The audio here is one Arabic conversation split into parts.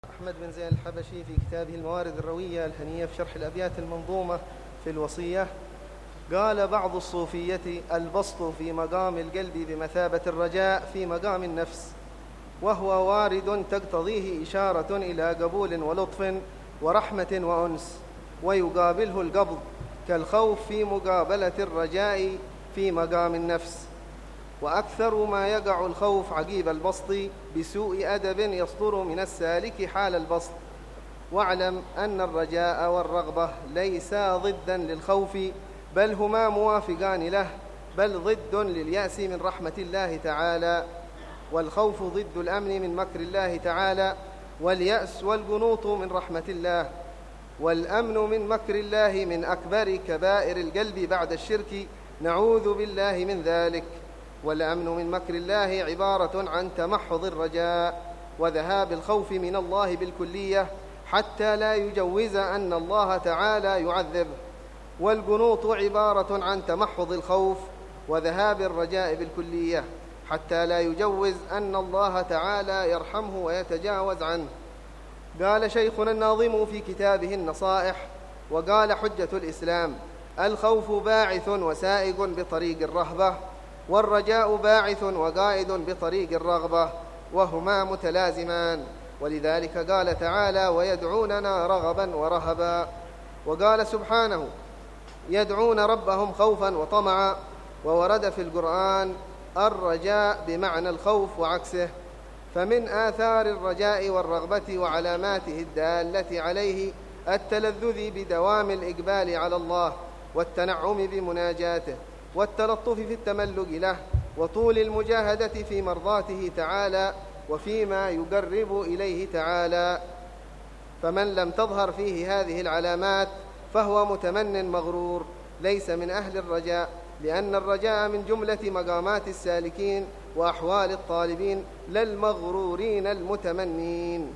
أحمد بن زين الحبشي في كتابه الموارد الروية الهنية في شرح الأبيات المنظومة في الوصية قال بعض الصوفية: البسط في مقام القلب بمثابة الرجاء في مقام النفس، وهو وارد تقتضيه إشارة إلى قبول ولطف ورحمة وأنس، ويقابله القبض كالخوف في مقابلة الرجاء في مقام النفس. وأكثر ما يقع الخوف عقيب البسط بسوء أدب يصدر من السالك حال البسط. واعلم أن الرجاء والرغبة ليسا ضدا للخوف، بل هما موافقان له، بل ضد لليأس من رحمة الله تعالى. والخوف ضد الأمن من مكر الله تعالى، واليأس والقنوط من رحمة الله. والأمن من مكر الله من أكبر كبائر القلب بعد الشرك، نعوذ بالله من ذلك. والأمن من مكر الله عبارة عن تمحض الرجاء وذهاب الخوف من الله بالكلية حتى لا يجوز أن الله تعالى يعذبه. والقنوط عبارة عن تمحض الخوف وذهاب الرجاء بالكلية حتى لا يجوز أن الله تعالى يرحمه ويتجاوز عنه. قال شيخنا الناظم في كتابه النصائح: وقال حجة الإسلام: الخوف باعث وسائق بطريق الرهبة، والرجاء باعث وقائد بطريق الرغبة، وهما متلازمان. ولذلك قال تعالى: ويدعوننا رغبا ورهبا. وقال سبحانه: يدعون ربهم خوفا وطمعا. وورد في القرآن الرجاء بمعنى الخوف وعكسه. فمن آثار الرجاء والرغبة وعلاماته الدالة عليه التلذذ بدوام الإقبال على الله، والتنعم بمناجاته، والتلطف في التملق له، وطول المجاهدة في مرضاته تعالى وفيما يقرب إليه تعالى. فمن لم تظهر فيه هذه العلامات فهو متمن مغرور، ليس من أهل الرجاء، لأن الرجاء من جملة مقامات السالكين وأحوال الطالبين لا المغرورين المتمنين.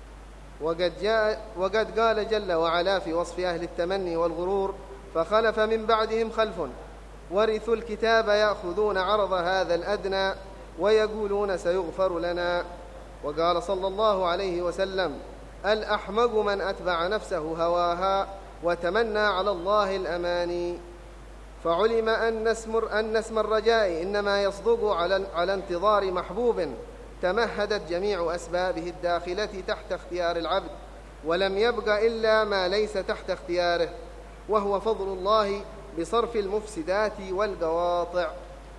وقد قال جل وعلا في وصف أهل التمني والغرور: فخلف من بعدهم خلف ورثوا الكتاب يأخذون عرض هذا الأدنى ويقولون سيغفر لنا. وقال صلى الله عليه وسلم: الأحمق من أتبع نفسه هواها وتمنى على الله الأماني. فعلم أن اسم الرجاء إنما يصدق على انتظار محبوب تمهدت جميع أسبابه الداخلة تحت اختيار العبد، ولم يبق إلا ما ليس تحت اختياره، وهو فضل الله بصرف المفسدات والقواطع.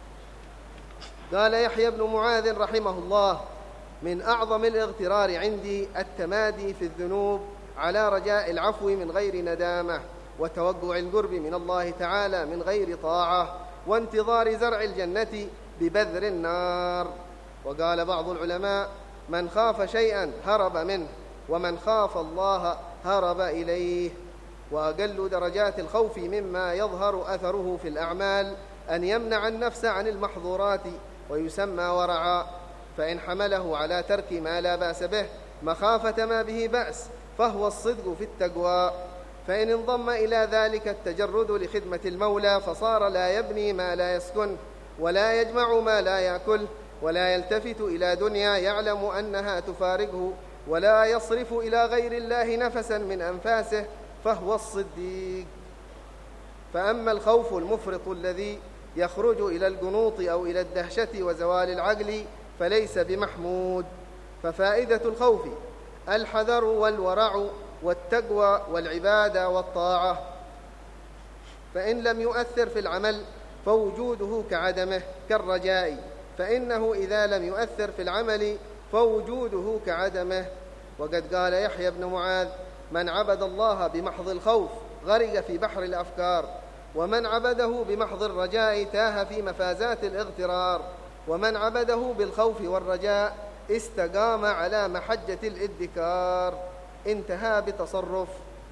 قال يحيى بن معاذ رحمه الله: من أعظم الاغترار عندي التمادي في الذنوب على رجاء العفو من غير ندامة، وتوقع القرب من الله تعالى من غير طاعة، وانتظار زرع الجنة ببذر النار. وقال بعض العلماء: من خاف شيئا هرب منه، ومن خاف الله هرب إليه. وأقل درجات الخوف مما يظهر أثره في الأعمال أن يمنع النفس عن المحظورات، ويسمى ورعا. فإن حمله على ترك ما لا بأس به مخافة ما به بأس فهو الصدق في التقوى. فإن انضم إلى ذلك التجرد لخدمة المولى فصار لا يبني ما لا يسكن، ولا يجمع ما لا يأكل، ولا يلتفت إلى دنيا يعلم أنها تفارقه، ولا يصرف إلى غير الله نفسا من أنفاسه، فهو الصديق. فأما الخوف المفرط الذي يخرج إلى القنوط أو إلى الدهشة وزوال العقل فليس بمحمود. ففائدة الخوف الحذر والورع والتقوى والعبادة والطاعة. فإن لم يؤثر في العمل فوجوده كعدمه كالرجاء، فإنه إذا لم يؤثر في العمل فوجوده كعدمه. وقد قال يحيى بن معاذ: من عبد الله بمحض الخوف غرق في بحر الأفكار، ومن عبده بمحض الرجاء تاه في مفازات الاغترار، ومن عبده بالخوف والرجاء استقام على محجة الادكار. انتهى بتصرف.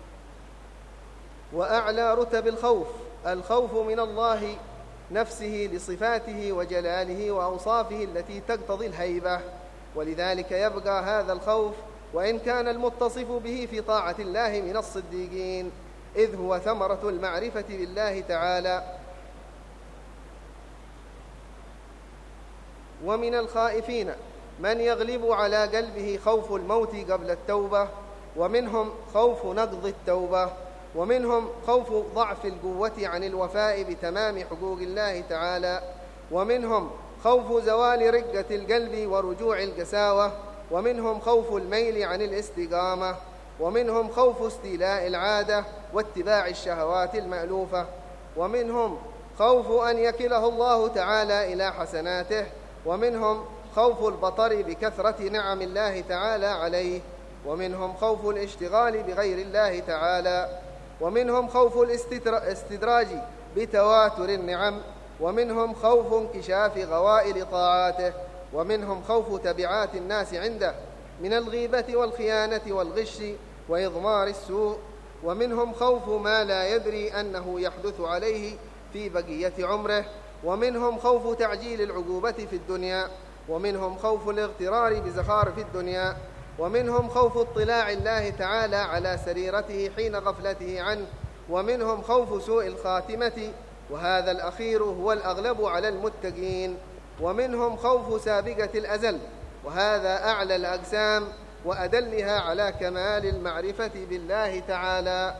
وأعلى رتب الخوف من الله نفسه لصفاته وجلاله وأوصافه التي تقتضي الهيبة. ولذلك يبقى هذا الخوف وإن كان المتصف به في طاعة الله من الصديقين، إذ هو ثمرة المعرفة بالله تعالى. ومن الخائفين من يغلب على قلبه خوف الموت قبل التوبة، ومنهم خوف نقض التوبة، ومنهم خوف ضعف القوة عن الوفاء بتمام حقوق الله تعالى، ومنهم خوف زوال رقة القلب ورجوع القساوة، ومنهم خوف الميل عن الاستقامة، ومنهم خوف استيلاء العادة واتباع الشهوات المألوفة، ومنهم خوف أن يكله الله تعالى إلى حسناته، ومنهم خوف البطر بكثرة نعم الله تعالى عليه، ومنهم خوف الاشتغال بغير الله تعالى، ومنهم خوف الاستدراج بتواتر النعم، ومنهم خوف انكشاف غوائل طاعاته، ومنهم خوف تبعات الناس عنده من الغيبة والخيانة والغش وإضمار السوء، ومنهم خوف ما لا يدري أنه يحدث عليه في بقية عمره، ومنهم خوف تعجيل العقوبة في الدنيا، ومنهم خوف الاغترار بزخارف الدنيا، ومنهم خوف اطلاع الله تعالى على سريرته حين غفلته عنه، ومنهم خوف سوء الخاتمة، وهذا الأخير هو الأغلب على المتقين، ومنهم خوف سابقة الأزل، وهذا أعلى الأقسام وأدلها على كمال المعرفة بالله تعالى.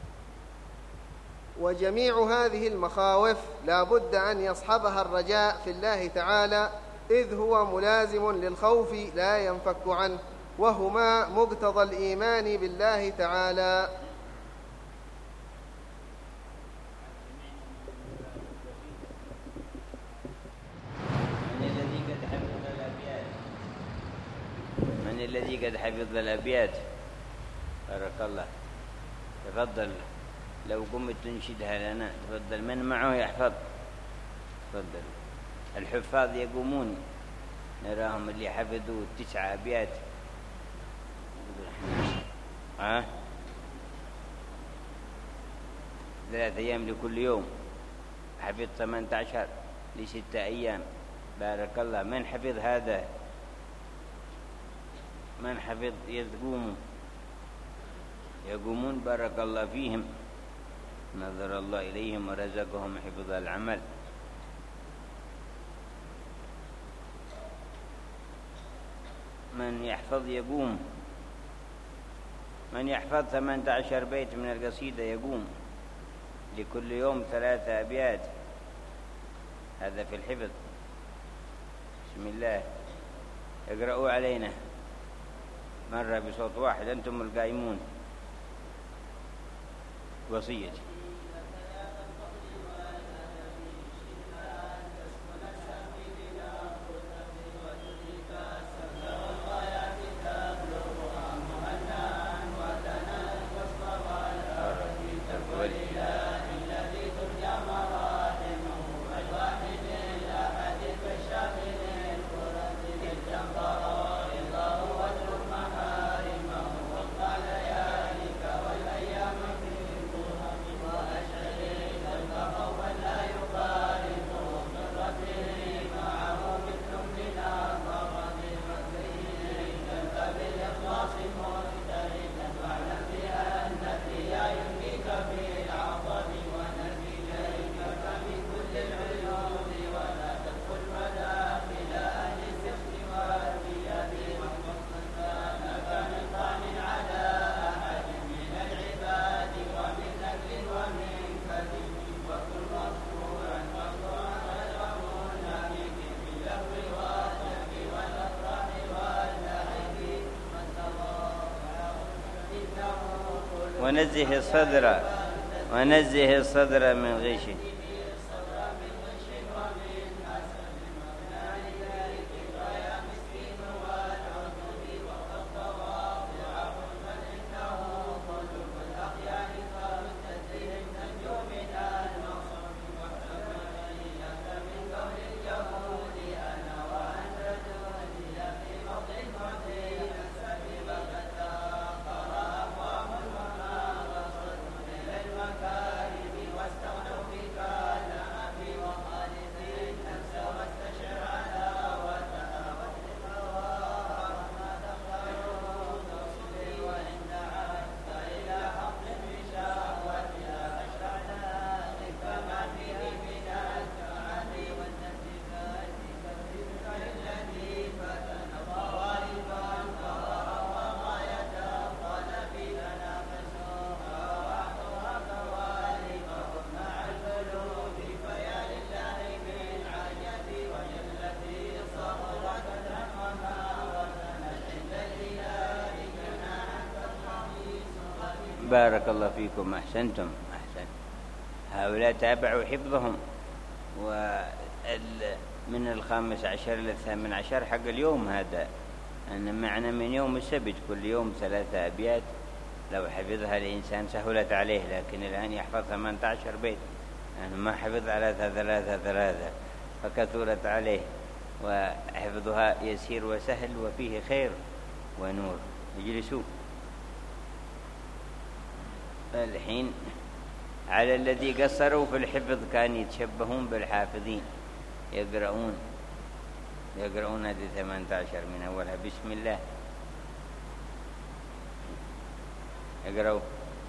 وجميع هذه المخاوف لا بد أن يصحبها الرجاء في الله تعالى، إذ هو ملازم للخوف لا ينفك عنه، وهما مقتضى الإيمان بالله تعالى. من الذي قد حفظ الأبيات؟ بارك الله. تفضل، لو قمت تنشدها لنا تفضل. من معه يحفظ؟ تفضل. الحفاظ يقومون، نراهم اللي حفظوا 9 أبيات. 3 أيام لكل يوم، حفظ 18 ل6 أيام. بارك الله. من حفظ هذا؟ من حفظ يقومون؟ بارك الله فيهم، نظر الله إليهم ورزقهم حفظ العمل. من يحفظ يقوم. من يحفظ 18 بيت من القصيدة يقوم لكل يوم 3 أبيات. هذا في الحفظ. بسم الله، اقرأوا علينا مرة بصوت واحد أنتم القائمون. وصيتي. ونزه الصدر من غش. بارك الله فيكم، أحسنتم. هؤلاء تابعوا حفظهم، ومن 15 إلى 18 حق اليوم هذا، أن معنا من يوم السبت كل يوم 3 أبيات، لو حفظها الإنسان سهلت عليه، لكن الآن يحفظ 18 بيت، يعني ما حفظ على 3 فكثرت عليه، وحفظها يسير وسهل وفيه خير ونور. اجلسوا. الحين على الذي قصروا في الحفظ كان يتشبهون بالحافظين، يقرؤون هذه 18 من أولها. بسم الله، اقرأوا.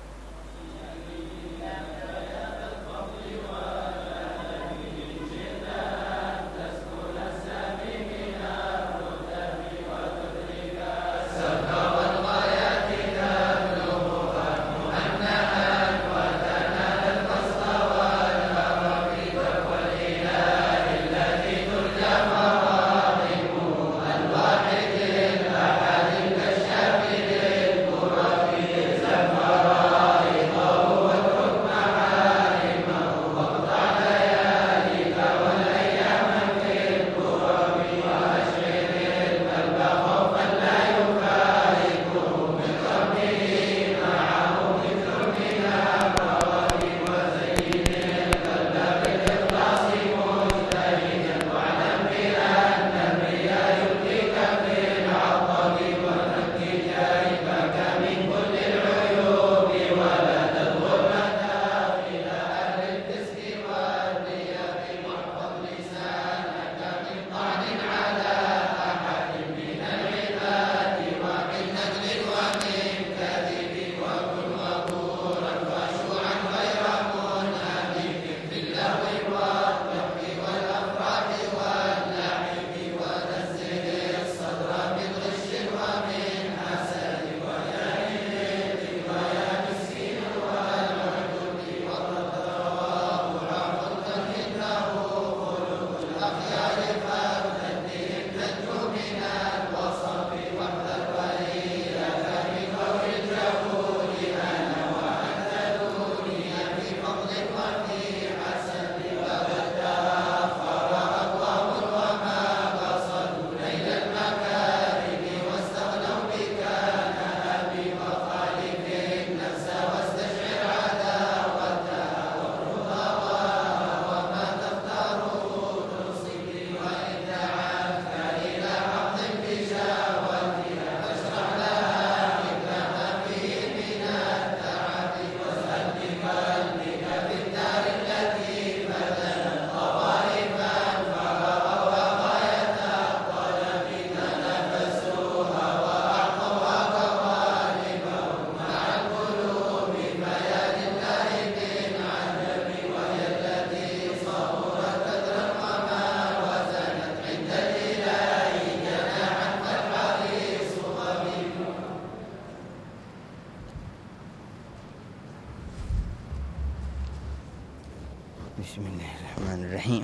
بسم الله الرحمن الرحيم.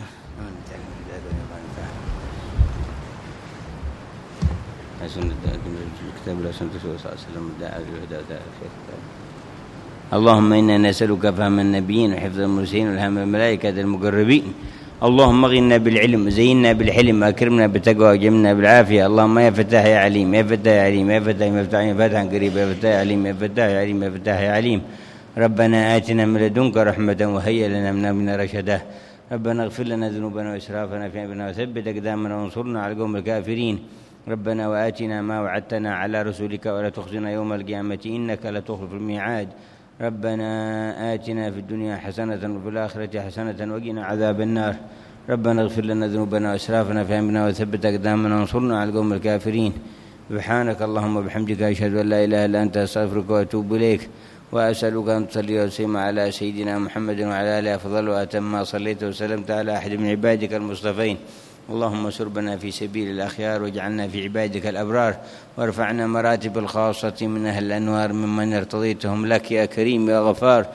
اللهم إنا نسألك فهم النبيين وحفظ المرسلين والهم الملائكة المقربين. اللهم اغننا بالعلم وزينا بالحلم وأكرمنا بالتقوى وجمنا بالعافية. اللهم يا فتاح يا عليم، يا فتاح يا عليم، يا فتاح مفتاح فتحا قريبا، يا فتاح يا عليم، يا فتاح يا عليم، يا فتاح يا عليم. ربنا آتنا من لدنك رحمة وهيئ لنا من أمرنا رشدا. ربنا اغفر لنا ذنوبنا وإسرافنا في أمرنا وثبت أقدامنا وانصرنا على القوم الكافرين. ربنا وآتنا ما وعدتنا على رسولك ولا تخزنا يوم القيامة إنك لا تخلف الميعاد. ربنا آتنا في الدنيا حسنة وفي الآخرة حسنة وقنا عذاب النار. ربنا اغفر لنا ذنوبنا وإسرافنا في أمرنا وثبت أقدامنا وانصرنا على القوم الكافرين. سبحانك اللهم وبحمدك أشهد أن لا إله إلا أنت أستغفرك وأتوب إليك. وأسألك أن تصلي وتسلم على سيدنا محمد وعلى آله أفضل وأتم ما صليت وسلمت على أحد من عبادك المصطفين. اللهم سربنا في سبيل الأخيار واجعلنا في عبادك الأبرار، وارفعنا مراتب الخاصة من أهل الأنوار ممن ارتضيتهم لك يا كريم يا غفار.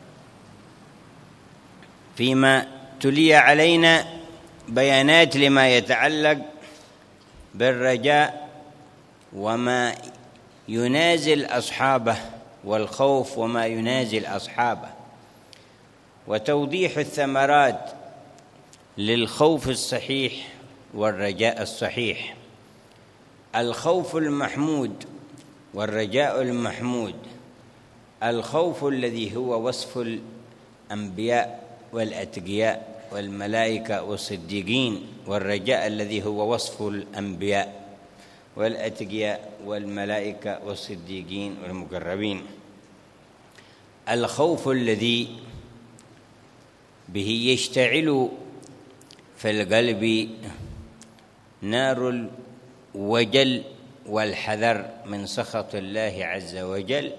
فيما تلي علينا بيانات لما يتعلق بالرجاء وما ينازل أصحابه والخوف وما ينازل أصحابه، وتوضيح الثمرات للخوف الصحيح والرجاء الصحيح. الخوف المحمود والرجاء المحمود: الخوف الذي هو وصف الأنبياء والأتقياء والملائكة والصديقين، والرجاء الذي هو وصف الأنبياء والأتقياء والملائكة والصديقين والمقربين. الخوف الذي به يشتعل في القلب نار الوجل والحذر من سخط الله عز وجل،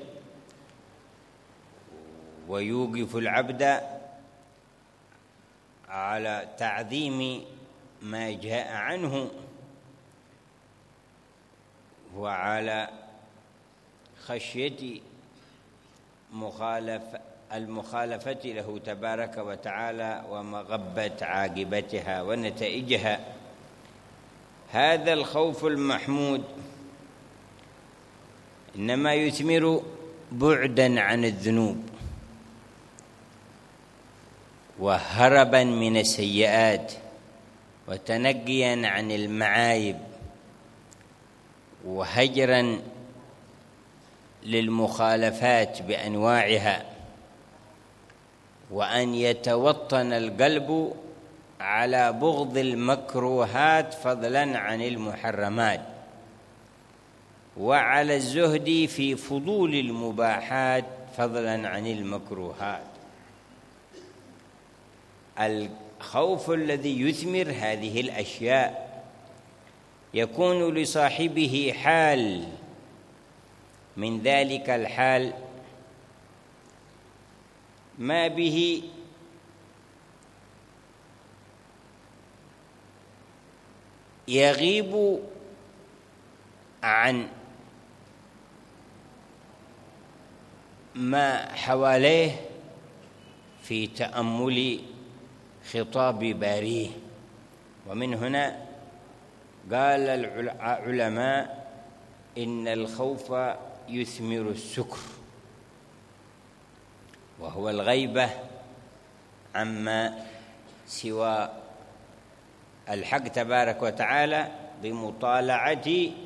ويوقف العبد على تعظيم ما جاء عنه وعلى خشية المخالفة له تبارك وتعالى ومغبة عاقبتها ونتائجها. هذا الخوف المحمود إنما يثمر بعداً عن الذنوب وهرباً من السيئات وتنقياً عن المعايب وهجراً للمخالفات بأنواعها، وأن يتوطن القلب على بغض المكروهات فضلاً عن المحرمات، وعلى الزهد في فضول المباحات فضلاً عن المكروهات. الخوف الذي يثمر هذه الأشياء يكون لصاحبه حال، من ذلك الحال ما به يغيب عن ما حواليه في تأمل خطاب باريه. ومن هنا قال العلماء إن الخوف يثمر السكر، وهو الغيبة عما سوى الحق تبارك وتعالى بمطالعة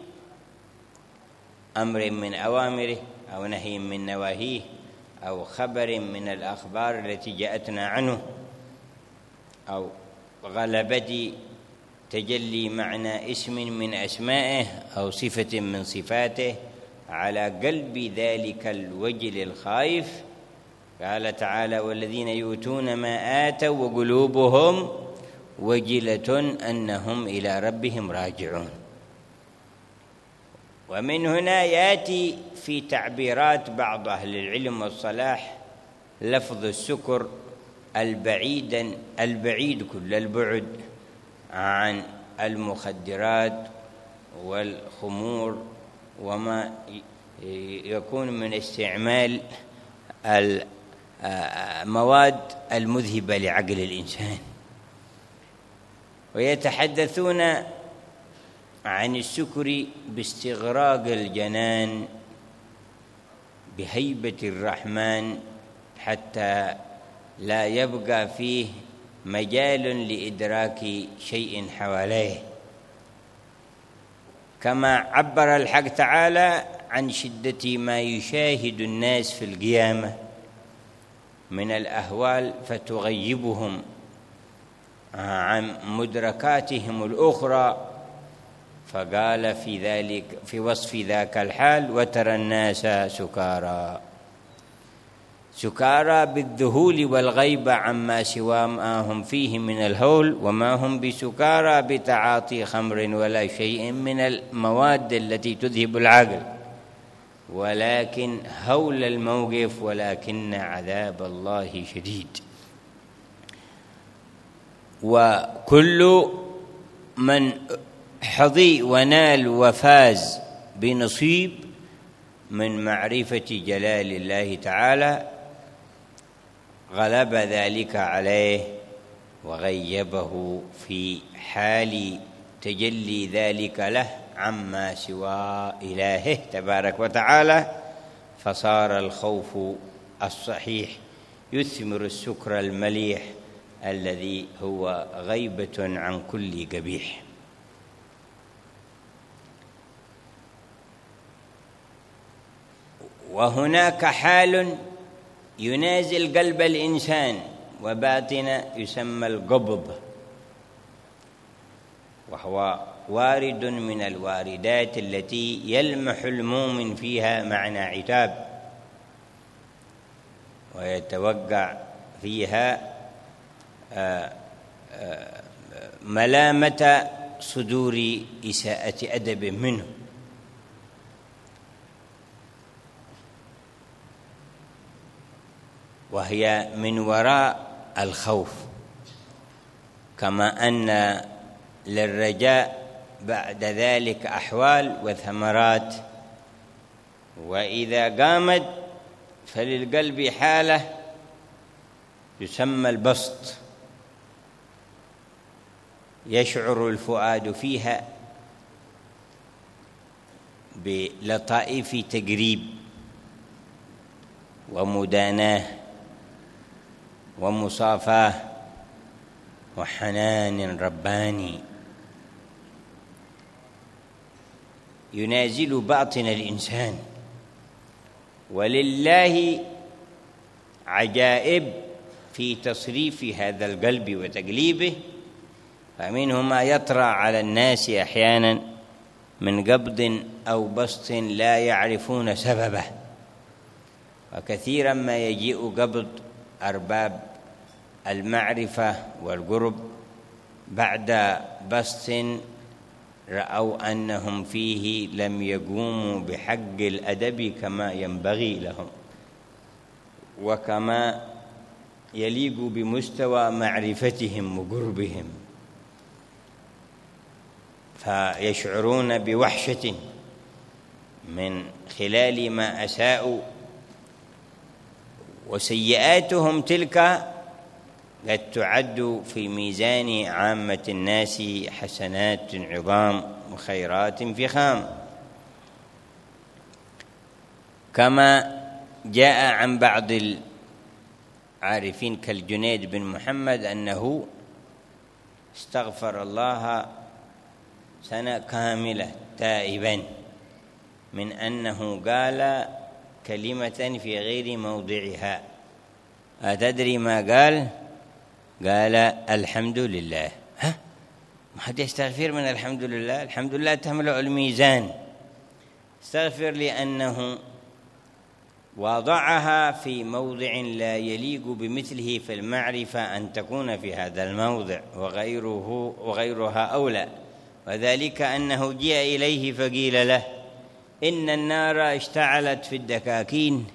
أمر من أوامره أو نهي من نواهيه أو خبر من الأخبار التي جاءتنا عنه أو غلبة تجلي معنى اسم من أسمائه أو صفة من صفاته على قلب ذلك الوجل الخائف. قال تعالى: والذين يؤتون ما آتوا وقلوبهم وجلة أنهم إلى ربهم راجعون. ومن هنا يأتي في تعبيرات بعض أهل العلم والصلاح لفظ السكر البعيد كل البعد عن المخدرات والخمور وما يكون من استعمال المواد المذهبة لعقل الإنسان. ويتحدثون عن السكر باستغراق الجنان بهيبة الرحمن حتى لا يبقى فيه مجال لإدراك شيء حواليه، كما عبر الحق تعالى عن شدة ما يشاهد الناس في القيامة من الأهوال فتغيبهم عن مدركاتهم الأخرى، فقال في وصف ذاك الحال: وترى الناس سكارى بالذهول والغيبة عما سوى ما هم فيه من الهول، وما هم بسكارى بتعاطي خمر ولا شيء من المواد التي تذهب العقل، ولكن هول الموقف ولكن عذاب الله شديد. وكل من حظي ونال وفاز بنصيب من معرفة جلال الله تعالى غلب ذلك عليه وغيبه في حال تجلي ذلك له عما سوى إلهه تبارك وتعالى، فصار الخوف الصحيح يثمر السكر المليح الذي هو غيبة عن كل قبيح. وهناك حال ينازل قلب الإنسان وباطن يسمى القبض، وهو وارد من الواردات التي يلمح المؤمن فيها معنى عتاب، ويتوقع فيها ملامة صدور إساءة أدب منه. وهي من وراء الخوف، كما أن للرجاء بعد ذلك أحوال وثمرات، وإذا قامت فللقلب حالة يسمى البسط، يشعر الفؤاد فيها بلطائف تقريب ومداناه ومصافاه وحنان رباني، ينازل باطن الإنسان. ولله عجائب في تصريف هذا القلب وتقليبه، فمنه ما يطرأ على الناس أحيانا من قبض أو بسط لا يعرفون سببه، وكثيرا ما يجيء قبض أرباب المعرفة والقرب بعد بسط رأوا أنهم فيه لم يقوموا بحق الأدب كما ينبغي لهم وكما يليق بمستوى معرفتهم وقربهم، فيشعرون بوحشة من خلال ما أساءوا، وسيئاتهم تلك قد تعد في ميزان عامة الناس حسنات عظام وخيرات فخام، كما جاء عن بعض العارفين كالجنيد بن محمد أنه استغفر الله سنة كاملة تائبا من أنه قال كلمة في غير موضعها. أتدري ما قال؟ قال الحمد لله. ما حد يستغفر من الحمد لله؟ الحمد لله تملأ الميزان. استغفر لأنه وضعها في موضع لا يليق بمثله في المعرفة أن تكون في هذا الموضع، وغيرها أولى، وذلك أنه جاء إليه فقيل له إن النار اشتعلت في الدكاكين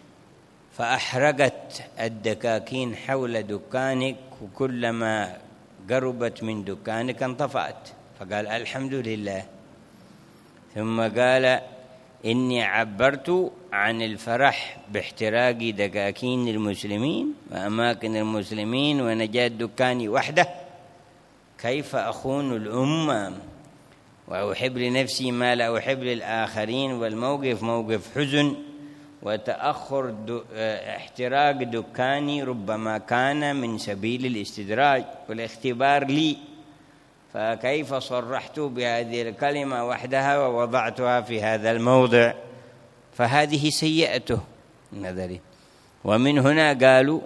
فأحرقت الدكاكين حول دكانك، وكلما قربت من دكانك انطفأت، فقال الحمد لله. ثم قال إني عبرت عن الفرح باحتراق دكاكين المسلمين وأماكن المسلمين ونجاة دكاني وحده، كيف أخون الأمة وأحب لنفسي ما لا أحب للآخرين، والموقف موقف حزن وتأخر احتراق دكاني ربما كان من سبيل الاستدراج والاختبار لي، فكيف صرحت بهذه الكلمة وحدها ووضعتها في هذا الموضع؟ فهذه سيئته النظري. ومن هنا قالوا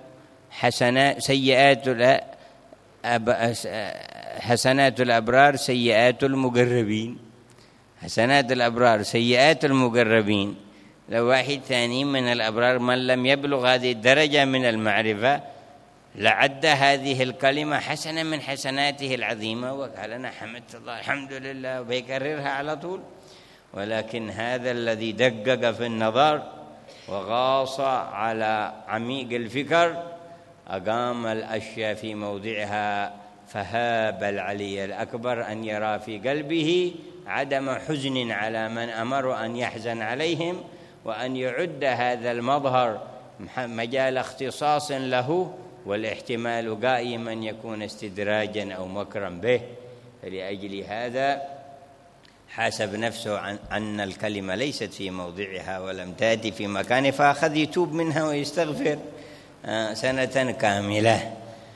حسنات الأبرار سيئات المقربين، حسنات الأبرار سيئات المقربين. لو واحد ثاني من الأبرار من لم يبلغ هذه الدرجة من المعرفة لعد هذه الكلمة حسنة من حسناته العظيمة وقال أنا حمدت الله الحمد لله وبيكررها على طول. ولكن هذا الذي دقق في النظر وغاص على عميق الفكر أقام الأشياء في موضعها، فهاب العلي الأكبر أن يرى في قلبه عدم حزن على من أمر أن يحزن عليهم، وأن يعد هذا المظهر مجال اختصاص له، والاحتمال قائما يكون استدراجا أو مكرا به. فلأجل هذا حاسب نفسه أن الكلمة ليست في موضعها ولم تأتي في مكانه، فأخذ يتوب منها ويستغفر سنة كاملة.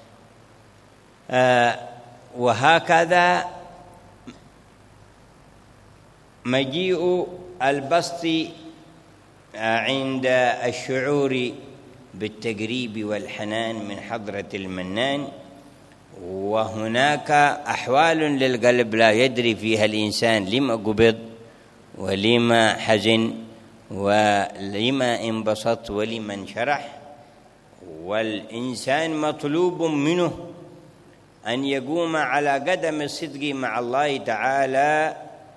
وهكذا مجيء البسط عند الشعور بالتقريب والحنان من حضرة المنان. وهناك أحوال للقلب لا يدري فيها الإنسان لما قبض ولما حزن ولما انبسط ولما انشرح، والإنسان مطلوب منه أن يقوم على قدم الصدق مع الله تعالى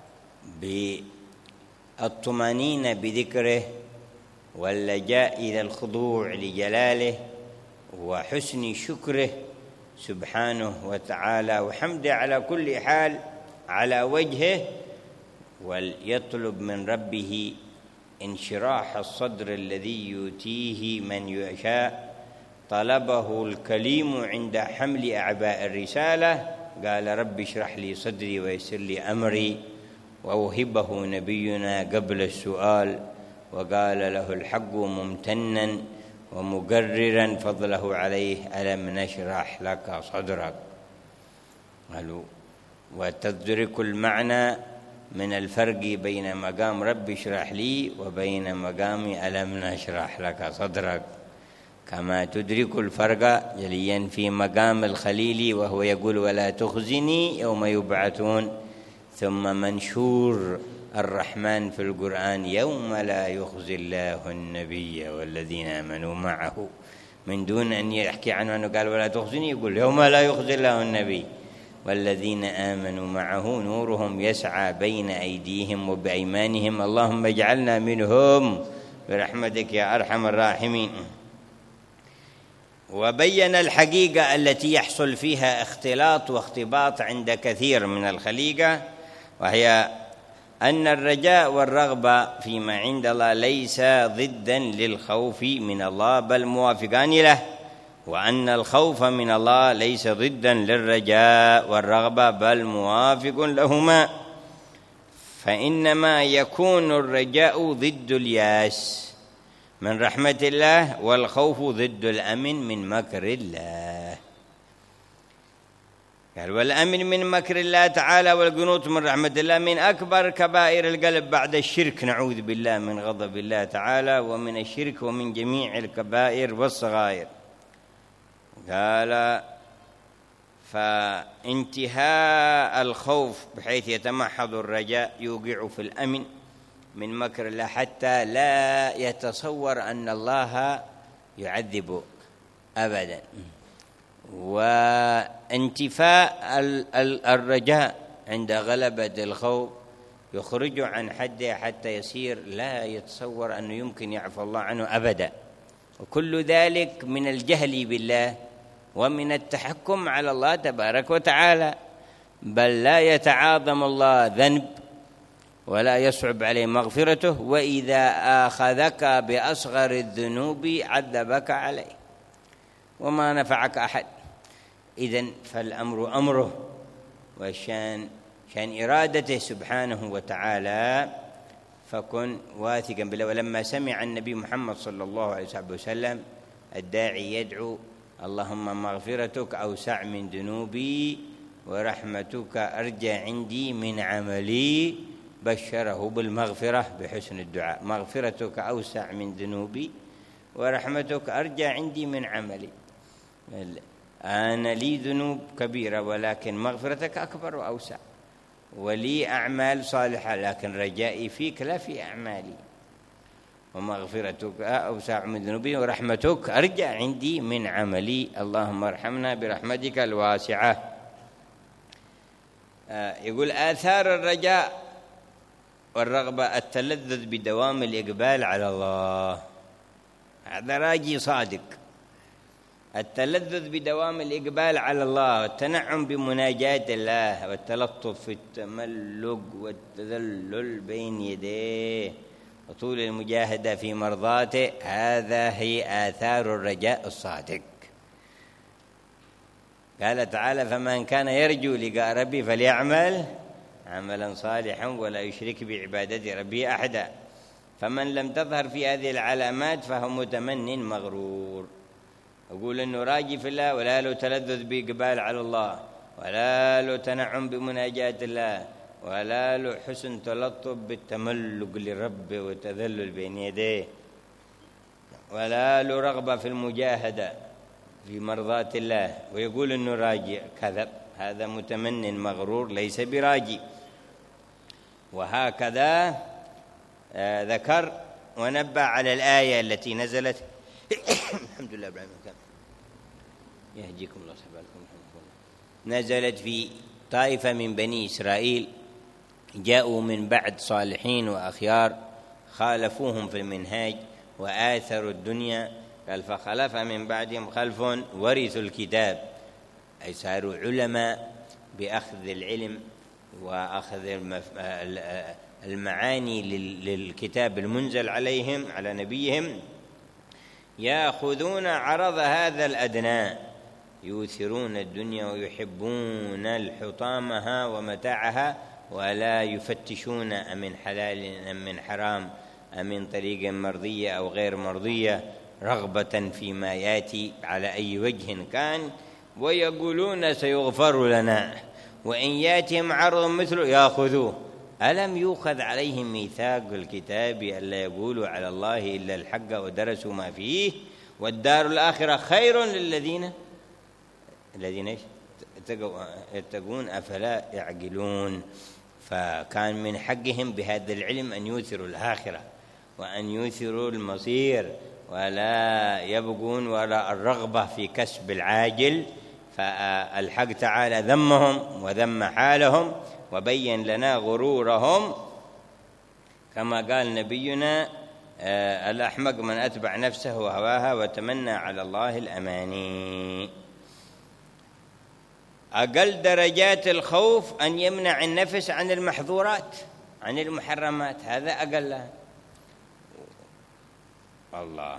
بالطمأنينة بذكره واللجاء إلى الخضوع لجلاله وحسن شكره سبحانه وتعالى وحمده على كل حال على وجهه، وليطلب من ربه انشراح الصدر الذي يؤتيه من يشاء. طلبه الكليم عند حمل أعباء الرسالة، قال رب اشرح لي صدري ويسر لي أمري، ووهبه نبينا قبل السؤال وقال له الحق ممتنا ومقررا فضله عليه ألم نشرح لك صدرك. قالوا وتدرك المعنى من الفرق بين مقام رب اشرح لي وبين مقام ألم نشرح لك صدرك، كما تدرك الفرق جليا في مقام الخليل وهو يقول ولا تخزني يوم يبعثون، ثم منشور الرحمن في القرآن يوم لا يخزي الله النبي والذين آمنوا معه، من دون أن يحكي عنه أنه قال ولا تخزني، يقول يوم لا يخزي الله النبي والذين آمنوا معه نورهم يسعى بين أيديهم وبأيمانهم اللهم اجعلنا منهم برحمتك يا أرحم الراحمين. وبين الحقيقة التي يحصل فيها اختلاط واختباط عند كثير من الخليقة، وهي أن الرجاء والرغبة فيما عند الله ليس ضدا للخوف من الله بل موافقان له، وأن الخوف من الله ليس ضدا للرجاء والرغبة بل موافق لهما، فإنما يكون الرجاء ضد الياس من رحمة الله والخوف ضد الأمن من مكر الله. قال والأمن من مكر الله تعالى والقنوط من رحمة الله من أكبر كبائر القلب بعد الشرك، نعوذ بالله من غضب الله تعالى ومن الشرك ومن جميع الكبائر والصغائر. قال فانتهاء الخوف بحيث يتمحض الرجاء يوقع في الأمن من مكر الله حتى لا يتصور أن الله يعذب أبدا. وانتفاء الرجاء عند غلبة الخوف يخرج عن حده حتى يصير لا يتصور أنه يمكن يعفو الله عنه أبدا، وكل ذلك من الجهل بالله ومن التحكم على الله تبارك وتعالى، بل لا يتعاظم الله ذنب ولا يصعب عليه مغفرته، وإذا آخذك بأصغر الذنوب عذبك عليه وما نفعك أحد. إذن فالأمر أمره وشان إرادته سبحانه وتعالى، فكن واثقا بالله. ولما سمع النبي محمد صلى الله عليه وسلم الداعي يدعو اللهم مغفرتك أوسع من ذنوبي ورحمتك أرجى عندي من عملي، بشره بالمغفرة بحسن الدعاء، مغفرتك أوسع من ذنوبي ورحمتك أرجى عندي من عملي. أنا لي ذنوب كبيرة ولكن مغفرتك أكبر وأوسع، ولي أعمال صالحة لكن رجائي فيك لا في أعمالي، ومغفرتك أوسع من ذنوبي ورحمتك أرجى عندي من عملي، اللهم ارحمنا برحمتك الواسعة. يقول آثار الرجاء والرغبة التلذذ بدوام الإقبال على الله، هذا راجي صادق. التلذذ بدوام الإقبال على الله والتنعم بمناجاة الله والتلطف في التملق والتذلل بين يديه وطول المجاهدة في مرضاته، هذا هي آثار الرجاء الصادق. قال تعالى فمن كان يرجو لقاء ربي فليعمل عملا صالحا ولا يشرك بعبادة ربه أحدا. فمن لم تظهر في هذه العلامات فهو متمن مغرور. أقول أنه راجي في الله ولا له تلذذ بإقبال على الله، ولا له تنعم بمناجاة الله، ولا له حسن تلطف بالتملق لربه والتذلل بين يديه، ولا له رغبة في المجاهدة في مرضاة الله، ويقول أنه راجي. كذب، هذا متمن مغرور ليس براجي. وهكذا ذكر ونبه على الآية التي نزلت الحمد لله إبراهيم يهديكم الله نزلت في طائفة من بني إسرائيل جاءوا من بعد صالحين وأخيار خالفوهم في المنهاج وآثروا الدنيا. قال فخلف من بعدهم خلف ورثوا الكتاب، أي صاروا علماء بأخذ العلم وأخذ المعاني للكتاب المنزل عليهم على نبيهم، يأخذون عرض هذا الأدنى، يؤثرون الدنيا ويحبون الحطامها ومتاعها، ولا يفتشون أمن حلال أم من حرام أم من طريق مرضية أو غير مرضية، رغبة فيما يأتي على أي وجه كان، ويقولون سيغفر لنا وإن يأتهم عرض مثله يأخذوه. ألم يؤخذ عليهم ميثاق الكتاب ألا يقولوا على الله إلا الحق ودرسوا ما فيه، والدار الآخرة خير للذين يتقون أفلا يعقلون. فكان من حقهم بهذا العلم أن يؤثروا الآخرة وأن يؤثروا المصير، ولا يبقون وراء الرغبة في كسب العاجل. فالحق تعالى ذمهم وذم حالهم وبين لنا غرورهم، كما قال نبينا الأحمق من أتبع نفسه وهواها وتمنى على الله الأماني. أقل درجات الخوف أن يمنع النفس عن المحظورات عن المحرمات، هذا أقلها. الله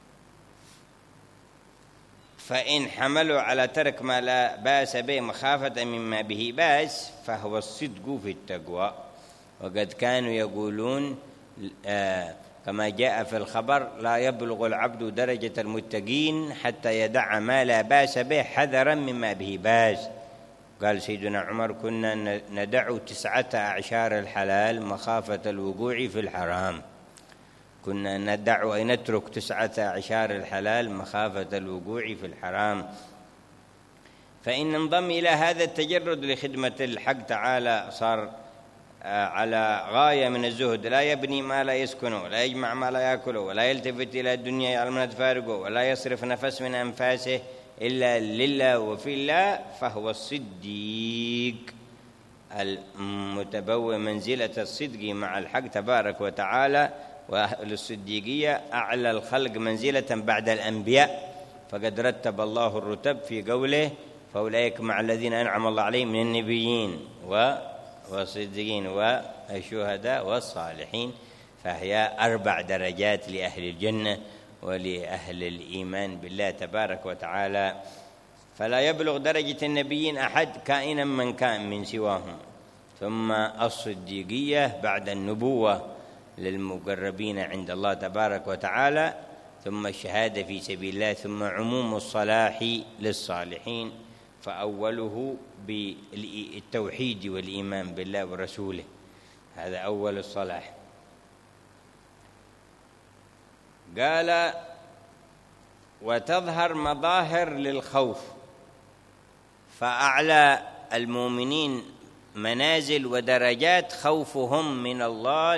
فإن حملوا على ترك ما لا بأس به مخافة مما به بأس فهو الصدق في التقوى. وقد كانوا يقولون كما جاء في الخبر لا يبلغ العبد درجة المتقين حتى يدع ما لا بأس به حذرا مما به بأس. قال سيدنا عمر كنا ندع 9 أعشار الحلال مخافة الوقوع في الحرام. كنا ندع أي نترك 9 أعشار الحلال مخافة الوقوع في الحرام. فإن انضم إلى هذا التجرد لخدمة الحق تعالى صار على غاية من الزهد، لا يبني ما لا يسكنه، ولا يجمع ما لا يأكله، ولا يلتفت إلى الدنيا يعلم أن تفارقه، ولا يصرف نفس من أنفاسه إلا لله وفي الله، فهو الصديق المتبوي منزلة الصدق مع الحق تبارك وتعالى. وأهل الصديقية أعلى الخلق منزلة بعد الأنبياء، فقد رتب الله الرتب في قوله فأولئك مع الذين أنعم الله عليهم من النبيين والصديقين والشهداء والصالحين. فهي 4 درجات لأهل الجنة ولأهل الإيمان بالله تبارك وتعالى. فلا يبلغ درجة النبيين أحد كائنا من كان من سواهم. ثم الصديقية بعد النبوة للمقربين عند الله تبارك وتعالى، ثم الشهادة في سبيل الله، ثم عموم الصلاح للصالحين، فأوله بالتوحيد والإيمان بالله ورسوله، هذا أول الصلاح. قال وتظهر مظاهر للخوف، فأعلى المؤمنين منازل ودرجات خوفهم من الله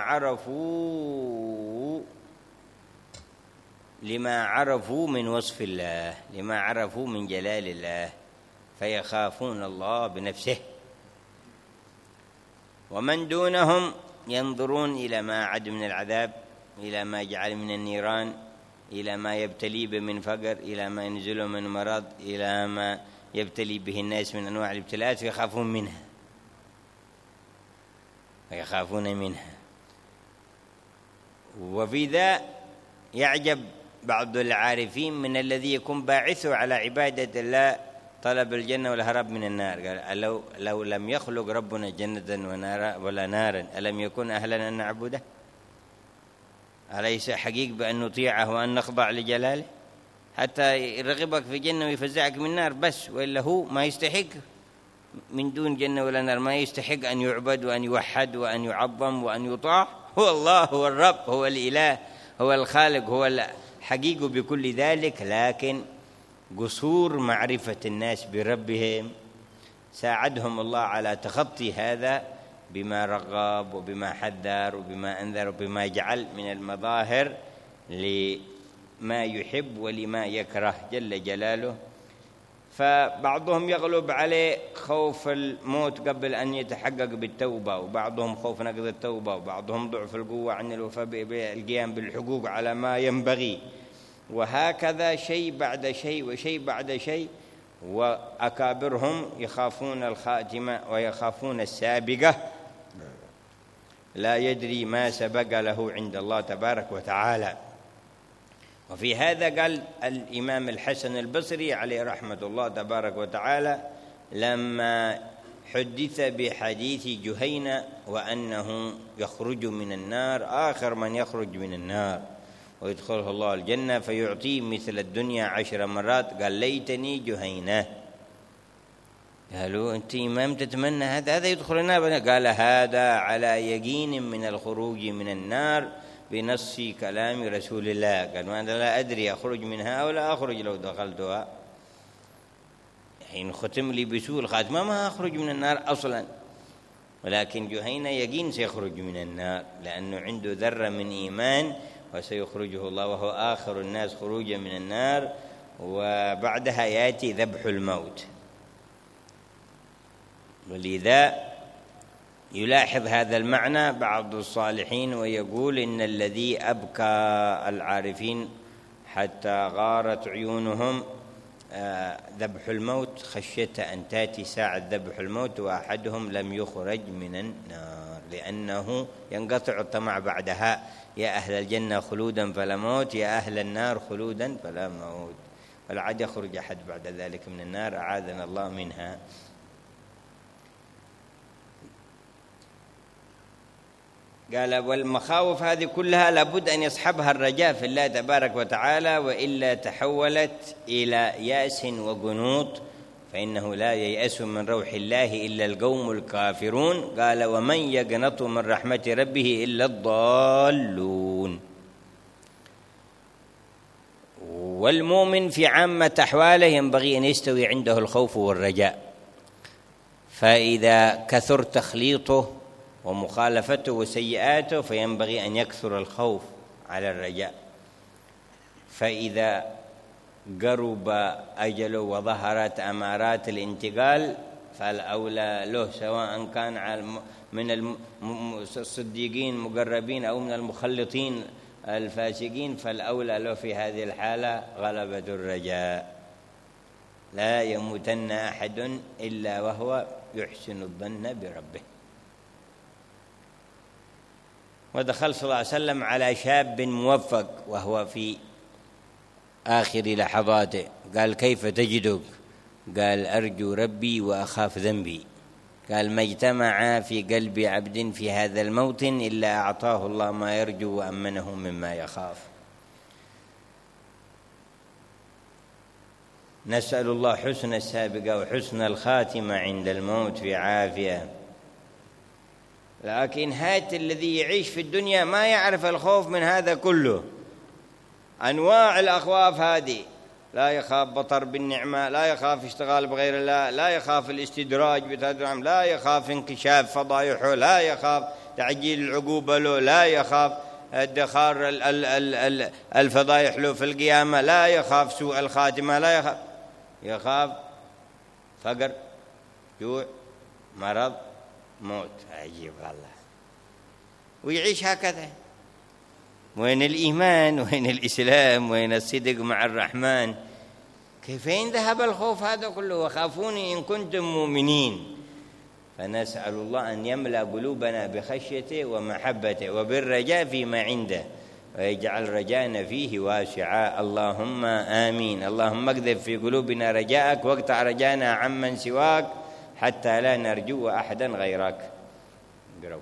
لما عرفوا من وصف الله، لما عرفوا من جلال الله، فيخافون الله بنفسه. ومن دونهم ينظرون إلى ما عد من العذاب، إلى ما جعل من النيران، إلى ما يبتلي به من فقر، إلى ما ينزل من مرض، إلى ما يبتلي به الناس من أنواع الابتلاءات، فيخافون منها. وفي ذا يعجب بعض العارفين من الذي يكون باعثه على عبادة الله طلب الجنة والهرب من النار. قال لو لم يخلق ربنا جنة ونارا ولا نارا ألم يكن أهلا أن نعبده؟ أليس حقيق بأن نطيعه وأن نخضع لجلاله حتى يرغبك في جنة ويفزعك من نار بس؟ وإلا هو ما يستحق من دون جنة ولا نار، ما يستحق أن يعبد وأن يوحد وأن يعظم وأن يطاع. هو الله، هو الرب، هو الإله، هو الخالق، هو الحقيق بكل ذلك. لكن قصور معرفة الناس بربهم ساعدهم الله على تخطي هذا بما رغب وبما حذر وبما أنذر وبما جعل من المظاهر لما يحب ولما يكره جل جلاله. فبعضهم يغلب عليه خوف الموت قبل أن يتحقق بالتوبة، وبعضهم خوف نقض التوبة، وبعضهم ضعف القوة عن الوفاء بالقيام بالحقوق على ما ينبغي، وهكذا شيء بعد شيء وشيء بعد شيء. وأكابرهم يخافون الخاتمة ويخافون السابقة، لا يدري ما سبق له عند الله تبارك وتعالى. وفي هذا قال الإمام الحسن البصري عليه رحمة الله تبارك وتعالى لما حدث بحديث جهينة وأنه يخرج من النار آخر من يخرج من النار ويدخله الله الجنة فيعطيه مثل الدنيا 10 مرات، قال ليتني جهينة. قالوا أنت إمام تتمنى هذا يدخل النار؟ قال هذا على يقين من الخروج من النار بنص كلام رسول الله. قال وأنا لا أدري أخرج منها أو لا أخرج لو دخلتها، حين ختم لي بسوء الخاتمة ما أخرج من النار أصلا. ولكن جهينة يقين سيخرج من النار لأنه عنده ذرة من إيمان وسيخرجه الله، وهو آخر الناس خروجا من النار، وبعدها يأتي ذبح الموت. ولذا يلاحظ هذا المعنى بعض الصالحين ويقول إن الذي أبكى العارفين حتى غارت عيونهم ذبح الموت خشية أن تأتي ساعة ذبح الموت وأحدهم لم يخرج من النار، لأنه ينقطع الطمع بعدها. يا أهل الجنة خلودا فلا موت، يا أهل النار خلودا فلا موت، ولا عاد يخرج أحد بعد ذلك من النار، أعاذنا الله منها. قال والمخاوف هذه كلها لابد أن يصحبها الرجاء في الله تبارك وتعالى، وإلا تحولت إلى يأس وقنوط، فإنه لا ييأس من روح الله إلا القوم الكافرون. قال ومن يقنط من رحمة ربه إلا الضالون. والمؤمن في عامة أحواله ينبغي أن يستوي عنده الخوف والرجاء، فإذا كثر تخليطه ومخالفته وسيئاته فينبغي أن يكثر الخوف على الرجاء. فإذا قرب أجله وظهرت أمارات الانتقال فالأولى له، سواء كان من الصديقين المقربين أو من المخلطين الفاسقين، فالأولى له في هذه الحالة غلبة الرجاء. لا يموتن أحد إلا وهو يحسن الظن بربه. ودخل صلى الله عليه وسلم على شاب موفق وهو في آخر لحظاته، قال كيف تجدك؟ قال أرجو ربي وأخاف ذنبي. قال ما اجتمع في قلب عبد في هذا الموطن إلا أعطاه الله ما يرجو وأمنه مما يخاف. نسأل الله حسن السابقة وحسن الخاتمة عند الموت في عافية. لكن هات الذي يعيش في الدنيا ما يعرف الخوف من هذا كله، أنواع الأخواف هذه، لا يخاف بطر بالنعمة، لا يخاف اشتغال بغير الله، لا يخاف الاستدراج بتدرم، لا يخاف انكشاف فضايحه، لا يخاف تعجيل العقوبة له، لا يخاف ادخار الفضايح له في القيامة، لا يخاف سوء الخاتمة، لا يخاف فقر، جوع، مرض، موت. عجيب الله. ويعيش هكذا. وين الإيمان؟ وين الإسلام؟ وين الصدق مع الرحمن؟ كيف ذهب الخوف هذا كله؟ وخافوني إن كنتم مؤمنين. فنسأل الله أن يملأ قلوبنا بخشيته ومحبته وبالرجاء فيما عنده، ويجعل رجاءنا فيه واسعا. اللهم آمين. اللهم اقذف في قلوبنا رجاءك واقطع رجانا عمن سواك حتى لا نرجو أحدا غيرك. قرأوا.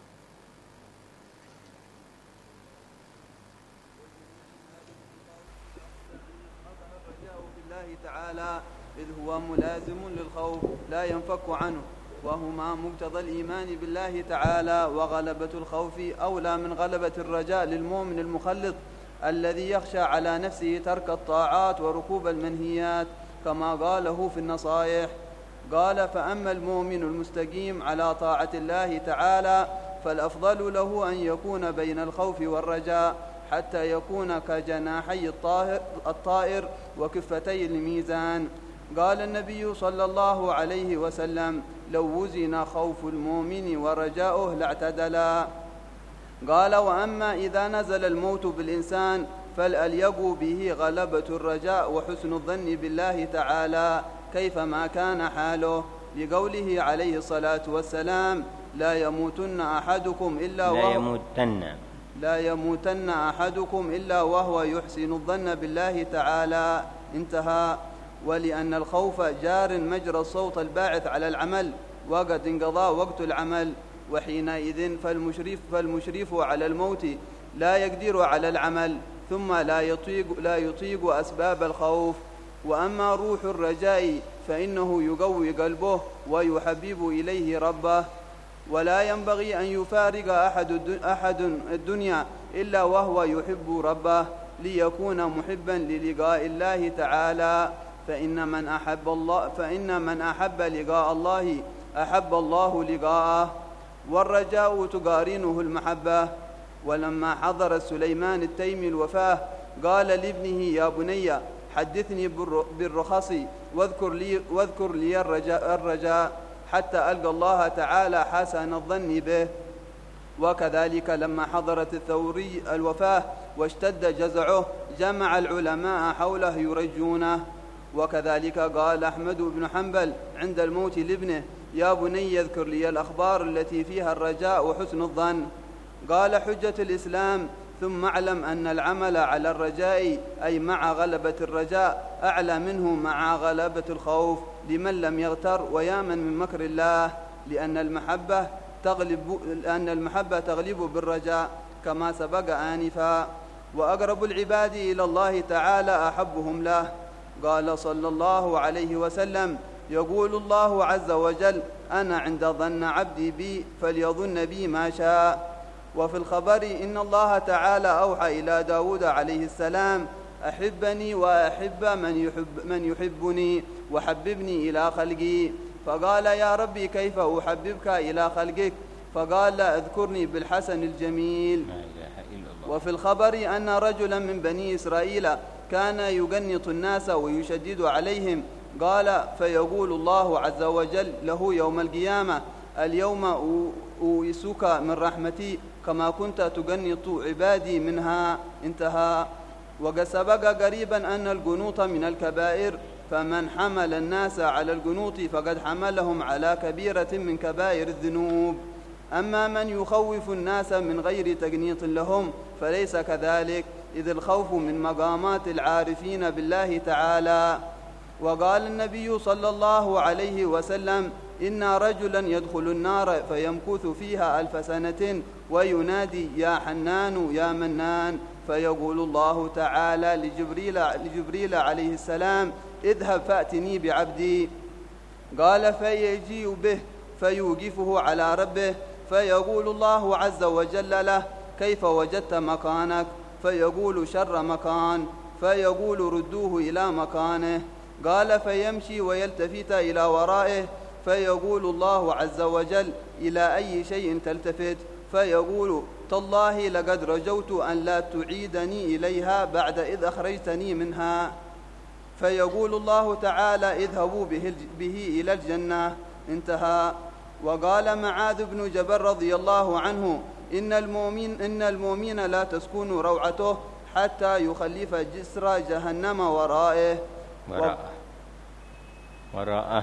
تعالى إذ هو ملازم للخوف لا ينفك عنه، وهما مقتضى الإيمان بالله تعالى، وغلبة الخوف أولى من غلبة الرجاء للمؤمن المخلص الذي يخشى على نفسه ترك الطاعات وركوب المنهيات، كما قاله في النصائح. قال: فأما المؤمن المستقيم على طاعة الله تعالى فالأفضل له أن يكون بين الخوف والرجاء حتى يكون كجناحي الطائر وكفتي الميزان. قال النبي صلى الله عليه وسلم: لو وزن خوف المؤمن ورجاؤه لاعتدلا. قال: وأما إذا نزل الموت بالإنسان فالأليق به غلبة الرجاء وحسن الظن بالله تعالى كيفما كان حاله، لقوله عليه الصلاة والسلام: لا يموتن أحدكم إلا وهو يحسن الظن بالله تعالى. انتهى. ولأن الخوف جار مجرى الصوت الباعث على العمل، وقد انقضى وقت العمل، وحينئذ فالمشرف على الموت لا يقدر على العمل، ثم لا يطيق أسباب الخوف. وأما روح الرجاء فإنه يقوي قلبه ويحبب إليه ربه، ولا ينبغي أن يفارق أحد الدنيا إلا وهو يحب ربه ليكون محبا للقاء الله تعالى، فإن من أحب لقاء الله أحب الله لقاءه، والرجاء تقارنه المحبة. ولما حضر سليمان التيمي الوفاة قال لابنه: يا بني حدثني بالرخص واذكر لي الرجاء حتى ألقى الله تعالى حسن الظن به. وكذلك لما حضرت الثوري الوفاة واشتد جزعه جمع العلماء حوله يرجونه. وكذلك قال أحمد بن حنبل عند الموت لابنه: يا بني اذكر لي الأخبار التي فيها الرجاء وحسن الظن. قال حجة الإسلام: ثم اعلم أن العمل على الرجاء أي مع غلبة الرجاء أعلى منه مع غلبة الخوف لمن لم يغتر ويامن من مكر الله، لأن المحبة تغلب بالرجاء كما سبق آنفا. وأقرب العباد إلى الله تعالى أحبهم له. قال صلى الله عليه وسلم: يقول الله عز وجل: أنا عند ظن عبدي بي فليظن بي ما شاء. وفي الخبر إن الله تعالى أوحى إلى داود عليه السلام: أحبني وأحب من يحبني وحببني إلى خلقي. فقال: يا ربي كيف أحببك إلى خلقك؟ فقال: اذكرني بالحسن الجميل. وفي الخبر أن رجلا من بني إسرائيل كان يقنط الناس ويشدد عليهم. قال: فيقول الله عز وجل له يوم القيامة: اليوم أويسك من رحمتي كما كنت تقنط عبادي منها. انتهى. وقد سبق قريبا أن القنوط من الكبائر، فمن حمل الناس على القنوط فقد حملهم على كبيرة من كبائر الذنوب. أما من يخوف الناس من غير تقنيط لهم فليس كذلك، إذ الخوف من مقامات العارفين بالله تعالى. وقال النبي صلى الله عليه وسلم: إن رجلا يدخل النار فيمكث فيها 1000 سنة وينادي: يا حنان يا منان، فيقول الله تعالى لجبريل عليه السلام: اذهب فأتني بعبدي. قال: فيجيء به فيوقفه على ربه، فيقول الله عز وجل له: كيف وجدت مكانك؟ فيقول: شر مكان. فيقول: ردوه إلى مكانه. قال: فيمشي ويلتفت إلى ورائه، فيقول الله عز وجل: إلى أي شيء تلتفت؟ فيقول: تالله لقد رجوت أن لا تعيدني إليها بعد إذ أخرجتني منها. فيقول الله تعالى: اذهبوا به إلى الجنة. انتهى. وقال معاذ بن جبل رضي الله عنه: إن المؤمن لا تسكن روعته حتى يخلف جسر جهنم وراءه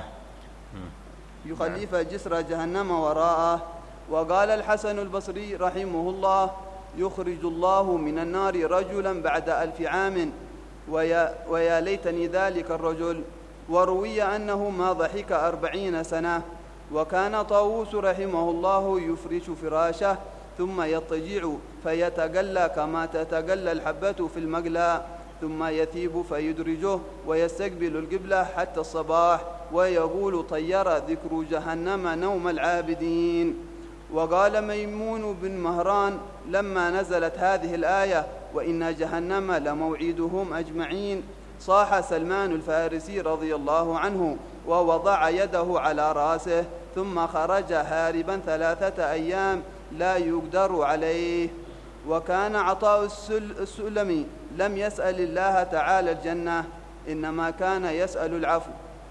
يخلف جسر جهنم وراءه. وقال الحسن البصري رحمه الله: يخرج الله من النار رجلا بعد 1000 عام ويا ليتني ذلك الرجل. وروي أنه ما ضحك 40 سنة. وكان طاووس رحمه الله يفرش فراشه ثم يضطجع فيتقلى كما تتقلى الحبة في المقلى، ثم يثيب فيدرجه ويستقبل القبلة حتى الصباح، ويقول طير ذكر جهنم نوم العابدين. وقال ميمون بن مهران لما نزلت هذه الآية وإن جهنم لموعدهم أجمعين، صاح سلمان الفارسي رضي الله عنه ووضع يده على رأسه ثم خرج هاربا 3 أيام لا يقدر عليه. وكان عطاء السلمي لم يسأل الله تعالى الجنة، إنما كان يسأل العفو.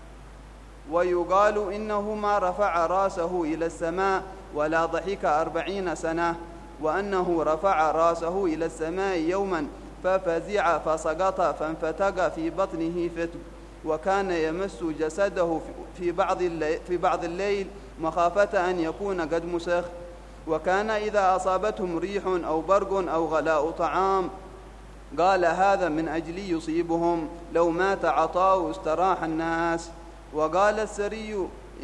ويقال إنه ما رفع رأسه إلى السماء ولا ضحك 40 سنة، وأنه رفع رأسه إلى السماء يوما ففزع فسقط فانفتق في بطنه فتق، وكان يمس جسده في بعض الليل مخافة أن يكون قد مسخ. وكان إذا أصابتهم ريح أو برق أو غلاء طعام قال هذا من أجل يصيبهم، لو مات عطاء استراح الناس. وقال السري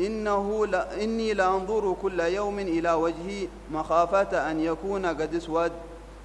إني لأنظر كل يوم إلى وجهي مخافة أن يكون قد اسود.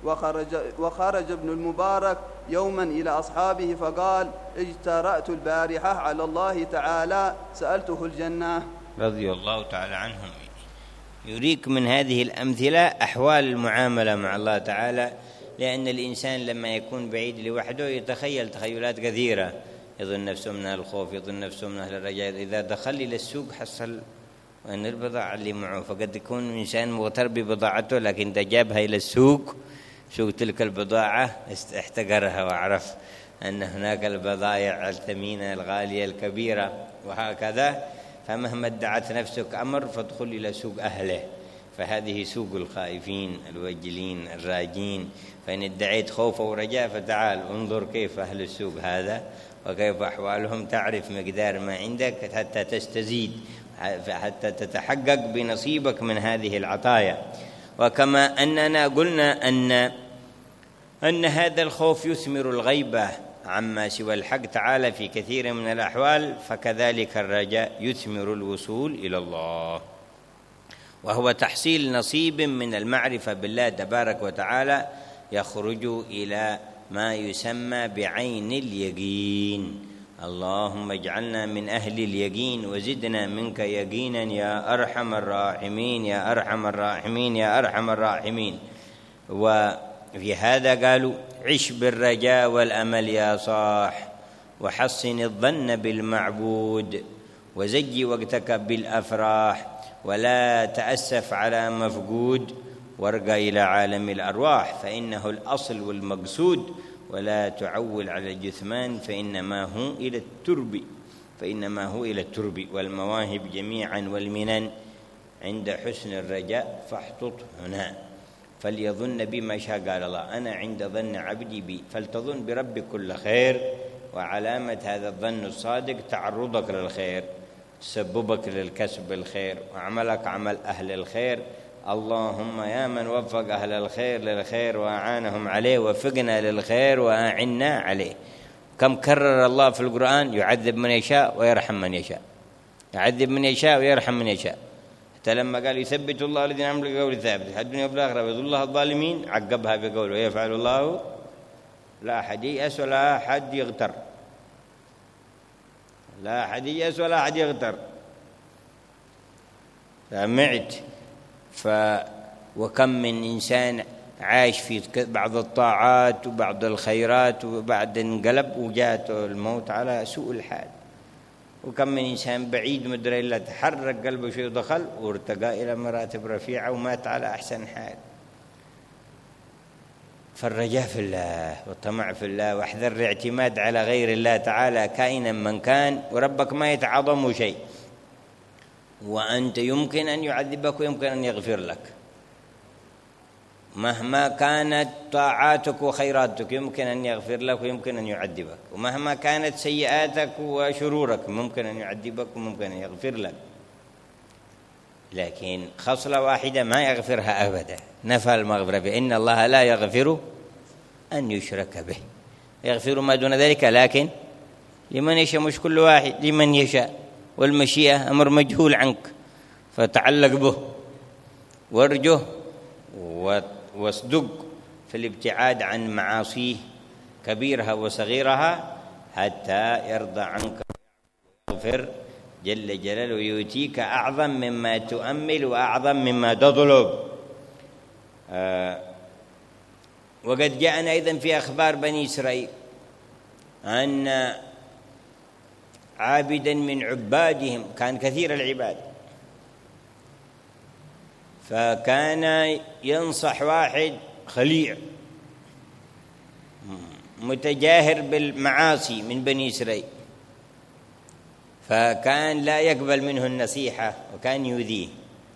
وخرج ابن المبارك يوما إلى أصحابه فقال اجترأت البارحة على الله تعالى سألته الجنة. رضي الله تعالى عنهم. يريك من هذه الأمثلة أحوال المعاملة مع الله تعالى، لأن الإنسان لما يكون بعيد لوحده يتخيل تخيلات كثيرة، يظن نفسه من أهل الخوف، يظن نفسه من أهل الرجاء. إذا دخل إلى السوق حصل أن البضاعة اللي معه، فقد يكون إنسان مغتر ببضاعته لكن إذا جابها إلى السوق، سوق تلك البضاعة احتقرها وعرف أن هناك البضائع الثمينة الغالية الكبيرة، وهكذا. فمهما ادعت نفسك أمر فادخل إلى سوق أهله، فهذه سوق الخائفين الوجلين الراجين. فإن ادعيت خوف ورجاء فتعال انظر كيف أهل السوق هذا وكيف أحوالهم، تعرف مقدار ما عندك حتى تستزيد، حتى تتحقق بنصيبك من هذه العطايا. وكما أننا قلنا أن هذا الخوف يثمر الغيبة عما سوى الحق تعالى في كثير من الأحوال، فكذلك الرجاء يثمر الوصول إلى الله، وهو تحصيل نصيب من المعرفة بالله تبارك وتعالى يخرج إلى ما يسمى بعين اليقين. اللهم اجعلنا من أهل اليقين وزدنا منك يقينا يا أرحم الراحمين يا أرحم الراحمين يا أرحم الراحمين. وفي هذا قالوا عش بالرجاء والأمل يا صاح، وحسن الظن بالمعبود، وزج وقتك بالأفراح، ولا تأسف على مفقود، وارقى إلى عالم الأرواح فإنه الأصل والمقصود، ولا تعول على الجثمان فإنما هو إلى الترب والمواهب جميعا والمنن عند حسن الرجاء فاحطط هنا، فليظن بما شاء. قال الله أنا عند ظن عبدي بي فلتظن بربك كل خير. وعلامة هذا الظن الصادق تعرضك للخير، تسببك للكسب الخير، وعملك عمل أهل الخير. اللهم يا من وفق أهل الخير للخير وأعانهم عليه، وفقنا للخير وأعنا عليه. كم كرر الله في القرآن يعذب من يشاء ويرحم من يشاء، يعذب من يشاء ويرحم من يشاء. حتى لما قال يثبت الله الذين آمنوا بالقول الثابت في الدنيا وفي الآخرة ويضل الله الظالمين، عقبها بقوله ويفعل الله لا أحد ييأس ولا أحد يغتر، لا أحد ييأس ولا أحد يغتر. سمعت وكم من إنسان عاش في بعض الطاعات وبعض الخيرات وبعد انقلب وجاءته الموت على سوء الحال. وكم من إنسان بعيد مدري إلا تحرك قلبه شيء ودخل وارتقى إلى مراتب رفيعة ومات على أحسن حال. فالرجاء في الله والطمع في الله، واحذر الاعتماد على غير الله تعالى كائنا من كان، وربك ما يتعظم شيء، وأنت يمكن أن يعذبك ويمكن أن يغفر لك. مهما كانت طاعاتك وخيراتك يمكن أن يغفر لك ويمكن أن يعذبك، ومهما كانت سيئاتك وشرورك ممكن أن يعذبك وممكن أن يغفر لك. لكن خصلة واحدة ما يغفرها أبدا، نفى المغفرة، فإن الله لا يغفر أن يشرك به، يغفر ما دون ذلك لكن لمن يشاء، مش كل واحد، لمن يشاء، والمشيئة أمر مجهول عنك، فتعلق به وارجه واصدق في الابتعاد عن معاصيه كبيرها وصغيرها حتى يرضى عنك ويغفر جل جلاله ويؤتيك أعظم مما تؤمل وأعظم مما تطلب. وقد جاءنا أيضا في أخبار بني إسرائيل أن عابدا من عبادهم كان كثير العباد، فكان ينصح واحد خليع متجاهر بالمعاصي من بني إسرائيل، فكان لا يقبل منه النصيحة وكان يؤذيه،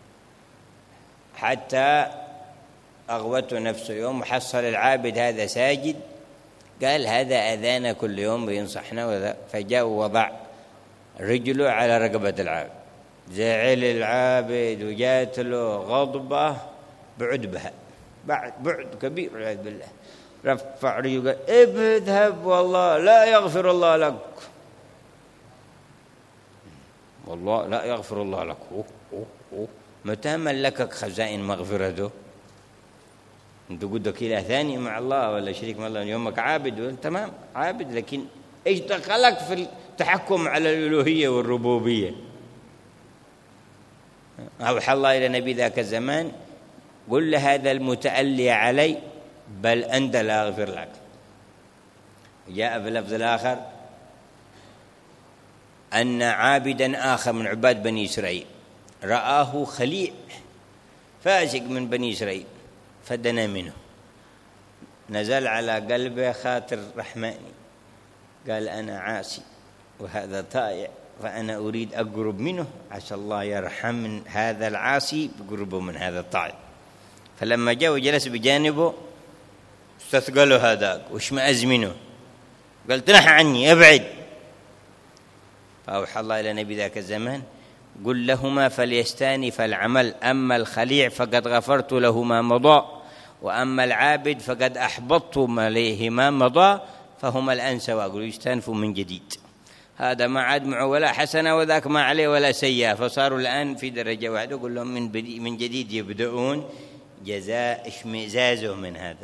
حتى أغوته نفسه. يوم حصل العابد هذا ساجد قال هذا أذانا كل يوم بينصحنا، فجاء ووضع رجله على رقبة العابد، زعل العابد وجات له غضبة بعد بها، بعد كبير والعياذ بالله، رفع رجله قال اذهب والله لا يغفر الله لك، والله لا يغفر الله لك. متى ملكك خزائن مغفرته؟ انت قدك إله ثاني مع الله ولا شريك مع الله؟ يومك عابد، تمام عابد، لكن ايش دخلك في التحكم على الألوهية والربوبية؟ أوحى الله إلى نبي ذاك الزمان قل لهذا المتألي علي بل أنت لا أغفر لك. جاء في اللفظ الآخر أن عابدا آخر من عباد بني إسرائيل رآه خليع فاسق من بني إسرائيل فدنا منه، نزل على قلبه خاطر رحماني، قال أنا عاصي وهذا طائع، فأنا أريد أقرب منه عسى الله يرحم من هذا العاصي بقربه من هذا الطائع. فلما جاء وجلس بجانبه استثقله هذاك واشمأز منه، قال تنحى عني أبعد. فأوحى الله إلى نبي ذاك الزمان قل لهما فليستانف العمل، أما الخليع فقد غفرت له ما مضى، وأما العابد فقد أحبطت عليه ما مضى، فهما الآن سواء، قلوا يستانفوا من جديد، هذا ما عاد معه ولا حسنة وذاك ما عليه ولا سيئة، فصاروا الآن في درجة واحدة. قل لهم من جديد يبدأون جزاء اشمئزازه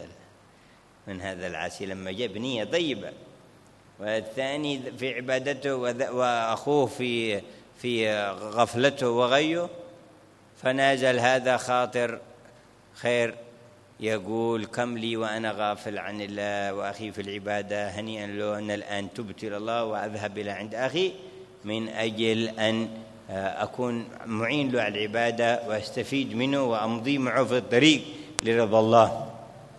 من هذا العاصي لما جاء بنية طيبة، والثاني في عبادته وأخوه في غفلته وغيه، فنازل هذا خاطر خير يقول كم لي وأنا غافل عن الله وأخي في العبادة، هنيئا له أن الآن تبت إلى الله وأذهب إلى عند أخي من أجل أن أكون معين له على العبادة وأستفيد منه وأمضي معه في الطريق لرضا الله.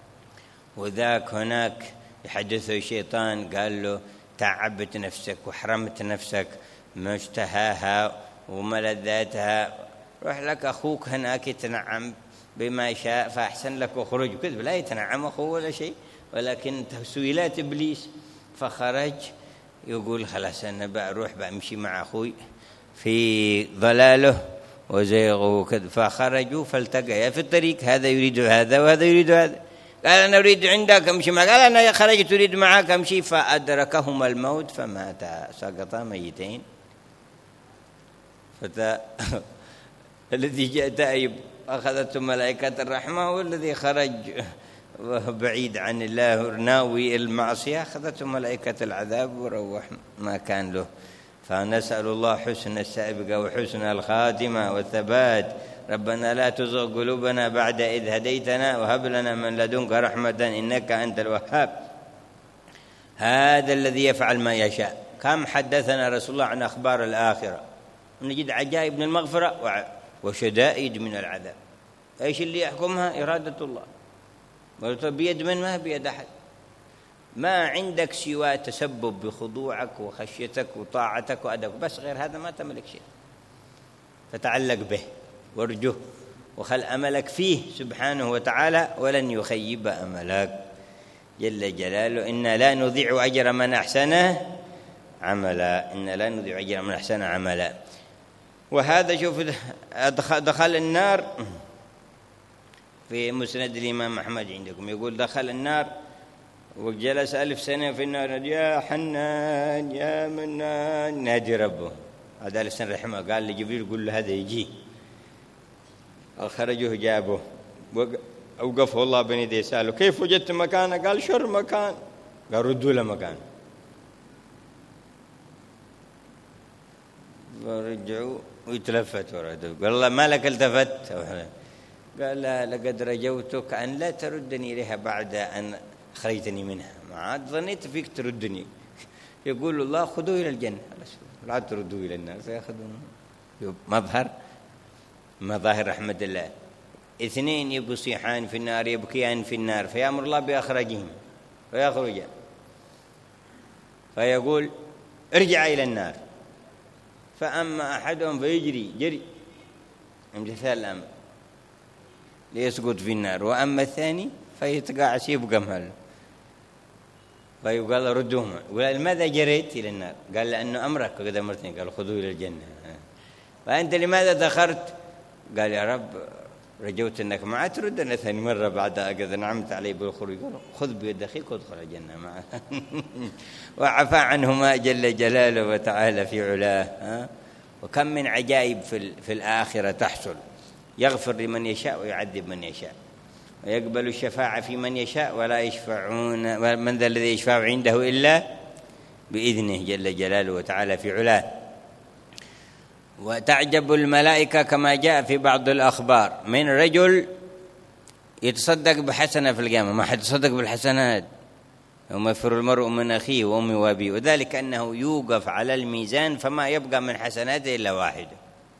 وذاك هناك يحدثه الشيطان قال له تعبت نفسك وحرمت نفسك مشتهاها وملذاتها، روح لك أخوك هناك يتنعم بما شاء فأحسن لك وخرج. كذب، لا يتنعم أخوه ولا شيء، ولكن تسويلات إبليس. فخرج يقول خلاص أنا بروح بمشي مع أخوي في ضلاله وزيغه وكذا. فخرجوا فالتقيا في الطريق، هذا يريد هذا وهذا يريد هذا، قال أنا أريد عندك أمشي معك، قال أنا خرجت أريد معك أمشي، فأدركهما الموت فماتا سقطا ميتين. الذي جاء تائب أخذته ملائكة الرحمة، والذي خرج بعيد عن الله ناوي المعصية أخذته ملائكة العذاب وروح ما كان له. فنسأل الله حسن السابقة وحسن الخاتمة والثبات. ربنا لا تزغ قلوبنا بعد إذ هديتنا وهب لنا من لدنك رحمة إنك أنت الوهاب. هذا الذي يفعل ما يشاء. كم حدثنا رسول الله عن أخبار الآخرة، نجد عجائب من المغفرة وشدائد من العذاب. إيش اللي يحكمها؟ إرادة الله، بيد من ما بيد أحد. ما عندك سوى تسبب بخضوعك وخشيتك وطاعتك وأدبك، بس غير هذا ما تملك شيء. فتعلق به وارجه وخل أملك فيه سبحانه وتعالى، ولن يخيب أملك جل جلاله. إنا لا نضيع أجر من أحسن عملا، إنا لا نضيع أجر من أحسن عملا. وهذا شوف دخل النار في مسند الإمام أحمد عندكم، يقول دخل النار وجلس 1000 سنة في النار، يا حنان يا منان، نادي ربه. هذا 1000 سنة رحمه، قال لجبريل قل له هذا يجي. خرجوه جابوه وقفه الله بين يديه، سأله كيف وجدت مكانه؟ قال شر مكان. قال ردوا له مكان. فرجعوا ويتلفتوا، قال الله ما لك التفت؟ قال لا، لقد رجوتك أن لا تردني إليها بعد أن أخرجتني منها، ما عاد ظنيت فيك تردني. يقول الله خذوه إلى الجنة، لا تردوه إلى النار، سيأخذون. مظاهر رحمة الله. 2 يصيحان في النار، يبكيان في النار، فيأمر الله بأخرجهم فيخرجان، فيقول ارجع إلى النار، فأما أحدهم فيجري جري امتثال الأمر ليسقط في النار، وأما الثاني فيتقاعس يبقى مهل، فيقال ردوهما. يقول لماذا جريت إلى النار؟ قال لأنه أمرك وقد أمرتني. قال خذوه إلى الجنة. فأنت لماذا تأخرت؟ قال يا رب رجوت أنك ما تردنا ثاني مرة بعد قد أنعمت علي بالخروج. قال خذ بيد أخيك وادخل الجنة معه. وعفى عنهما جل جلاله وتعالى في علاه. وكم من عجائب في الآخرة تحصل، يغفر لمن يشاء ويعذب من يشاء، ويقبل الشفاعة في من يشاء ولا يشفعون، من ذا الذي يشفع عنده إلا بإذنه جل جلاله وتعالى في علاه. وتعجب الملائكة كما جاء في بعض الأخبار من رجل يتصدق بحسنة في القيامة، ما حد يتصدق بالحسنات، يوم يفر المرء من أخيه وأمه وأبيه، وذلك أنه يوقف على الميزان فما يبقى من حسناته إلا واحدة،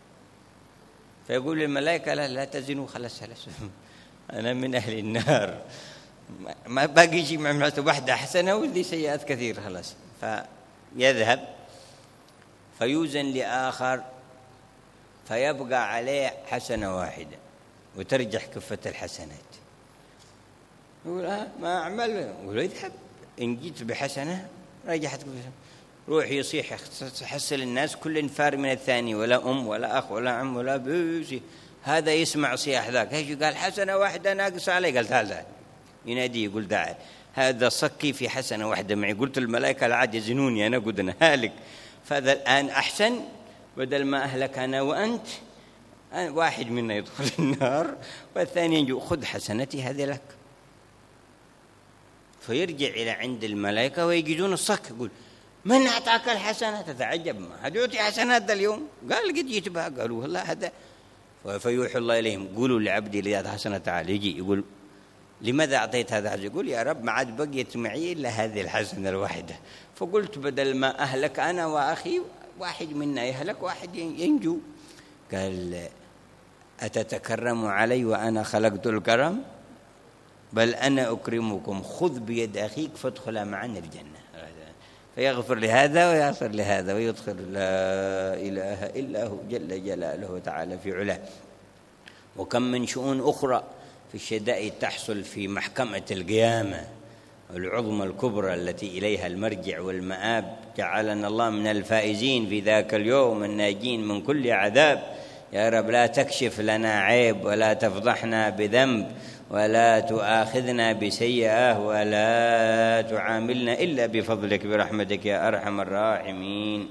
فيقول الملائكة لا تزنوا، خلاص أنا من أهل النار، ما باقي شيء مع واحدة حسنة ولي سيئات كثير، خلاص. فيذهب فيوزن لآخر فيبقى عليه حسنة واحدة وترجح كفة الحسنات. يقول ما أعمل. يقول اذهب، إن جيت بحسنة رجحت كفة. روح يصيح يحصل الناس كل فار من الثاني، ولا أم ولا أخ ولا عم ولا بيسي. هذا يسمع صياح ذاك، ايش قال؟ حسنة واحدة ناقص عليه. قال تعال ينادي يقول داعي هذا صكي في حسنة واحدة معي. قلت الملائكة العاد يزنوني أنا قد أنا هالك، فهذا الآن أحسن، بدل ما أهلك أنا وأنت، واحد منا يدخل النار والثاني ينجو، خذ حسنتي هذه لك. فيرجع إلى عند الملائكة ويجدون الصك. يقول من أعطاك الحسنة؟ تتعجب، ما حد يعطي حسنات اليوم؟ قال قد جيت بها. قالوا والله هذا. فيوحي الله إليهم قولوا لعبدي لذات حسنة تعالى. يجي يقول لماذا أعطيت هذا؟ يقول يا رب ما عاد بقيت معي إلا هذه الحسنة الواحدة، فقلت بدل ما أهلك أنا وأخي واحد منا يهلك واحد ينجو. قال أتتكرم علي وأنا خلقت الكرم؟ بل أنا أكرمكم، خذ بيد أخيك فادخل معنا الجنة. فيغفر لهذا ويغفر لهذا ويدخل لا إله إلا هو جل جلاله وتعالى في علاه. وكم من شؤون أخرى في الشدائد تحصل في محكمة القيامة العظمى الكبرى التي إليها المرجع والمآب. جعلنا الله من الفائزين في ذاك اليوم الناجين من كل عذاب. يا رب لا تكشف لنا عيب ولا تفضحنا بذنب ولا تؤاخذنا بسيئة ولا تعاملنا إلا بفضلك برحمتك يا أرحم الراحمين.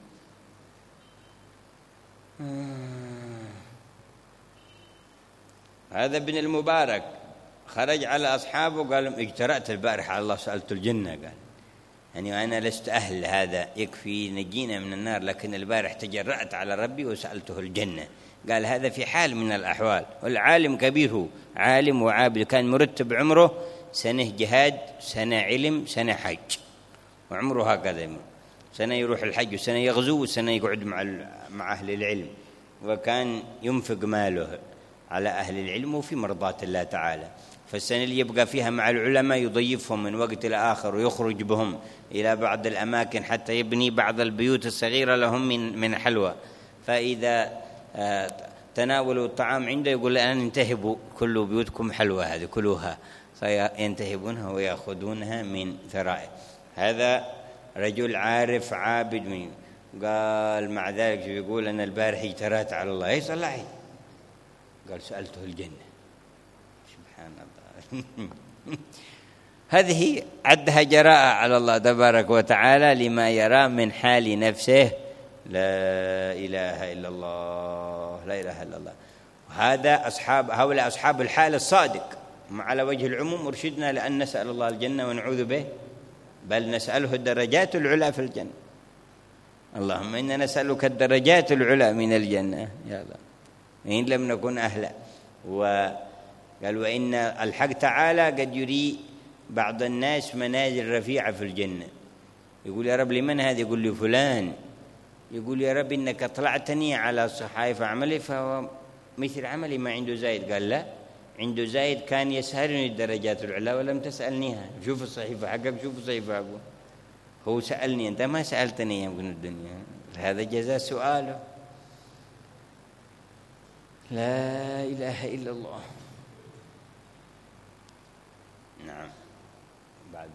هذا ابن المبارك خرج على أصحابه قال اجترأت البارح على الله سألت الجنة. قال يعني أنا لست أهل هذا، يكفي نجينا من النار، لكن البارح تجرأت على ربي وسألته الجنة. قال هذا في حال من الأحوال. والعالم كبير، هو عالم وعابد، كان مرتب عمره سنة جهاد، سنة علم، سنة حج، وعمره هكذا، سنة يروح الحج وسنة يغزو وسنة يقعد مع أهل العلم، وكان ينفق ماله على أهل العلم وفي مرضاة الله تعالى. فالسنة اللي يبقى فيها مع العلماء يضيفهم من وقت لآخر ويخرج بهم إلى بعض الأماكن حتى يبني بعض البيوت الصغيرة لهم من حلوى. فإذا تناولوا الطعام عنده يقول الآن انتهبوا كل بيوتكم حلوى هذه كلوها، فينتهبونها ويأخذونها من ثرائه. هذا رجل عارف عابد قال مع ذلك يقول أنا البارح اجترأت على الله. إيه صلحي؟ قال سألته الجنة. سبحان الله. هذه عدها جراءة على الله تبارك وتعالى لما يرى من حال نفسه. لا إله إلا الله، لا إله إلا الله. هذا هؤلاء أصحاب الحال الصادق. على وجه العموم أرشدنا لأن نسأل الله الجنة ونعوذ به، بل نسأله الدرجات العلى في الجنة. اللهم إنا نسألك الدرجات العلى من الجنة يا الله إن لم نكن أهلا. وقال وإن الحق تعالى قد يري بعض الناس منازل رفيعة في الجنة. يقول يا رب لمن هذا؟ يقول لي فلان. يقول يا رب إنك أطلعتني على صحائف عملي فهو مثل عملي ما عنده زايد. قال لا، عنده زايد كان يسهرني الدرجات العلى ولم تسألنيها. شوف الصحيفة حقك، شوف الصحيفة حقه. هو سألني، أنت ما سألتني يا ابن الدنيا. هذا جزاء سؤاله. لا إله إلا الله. نعم. بعد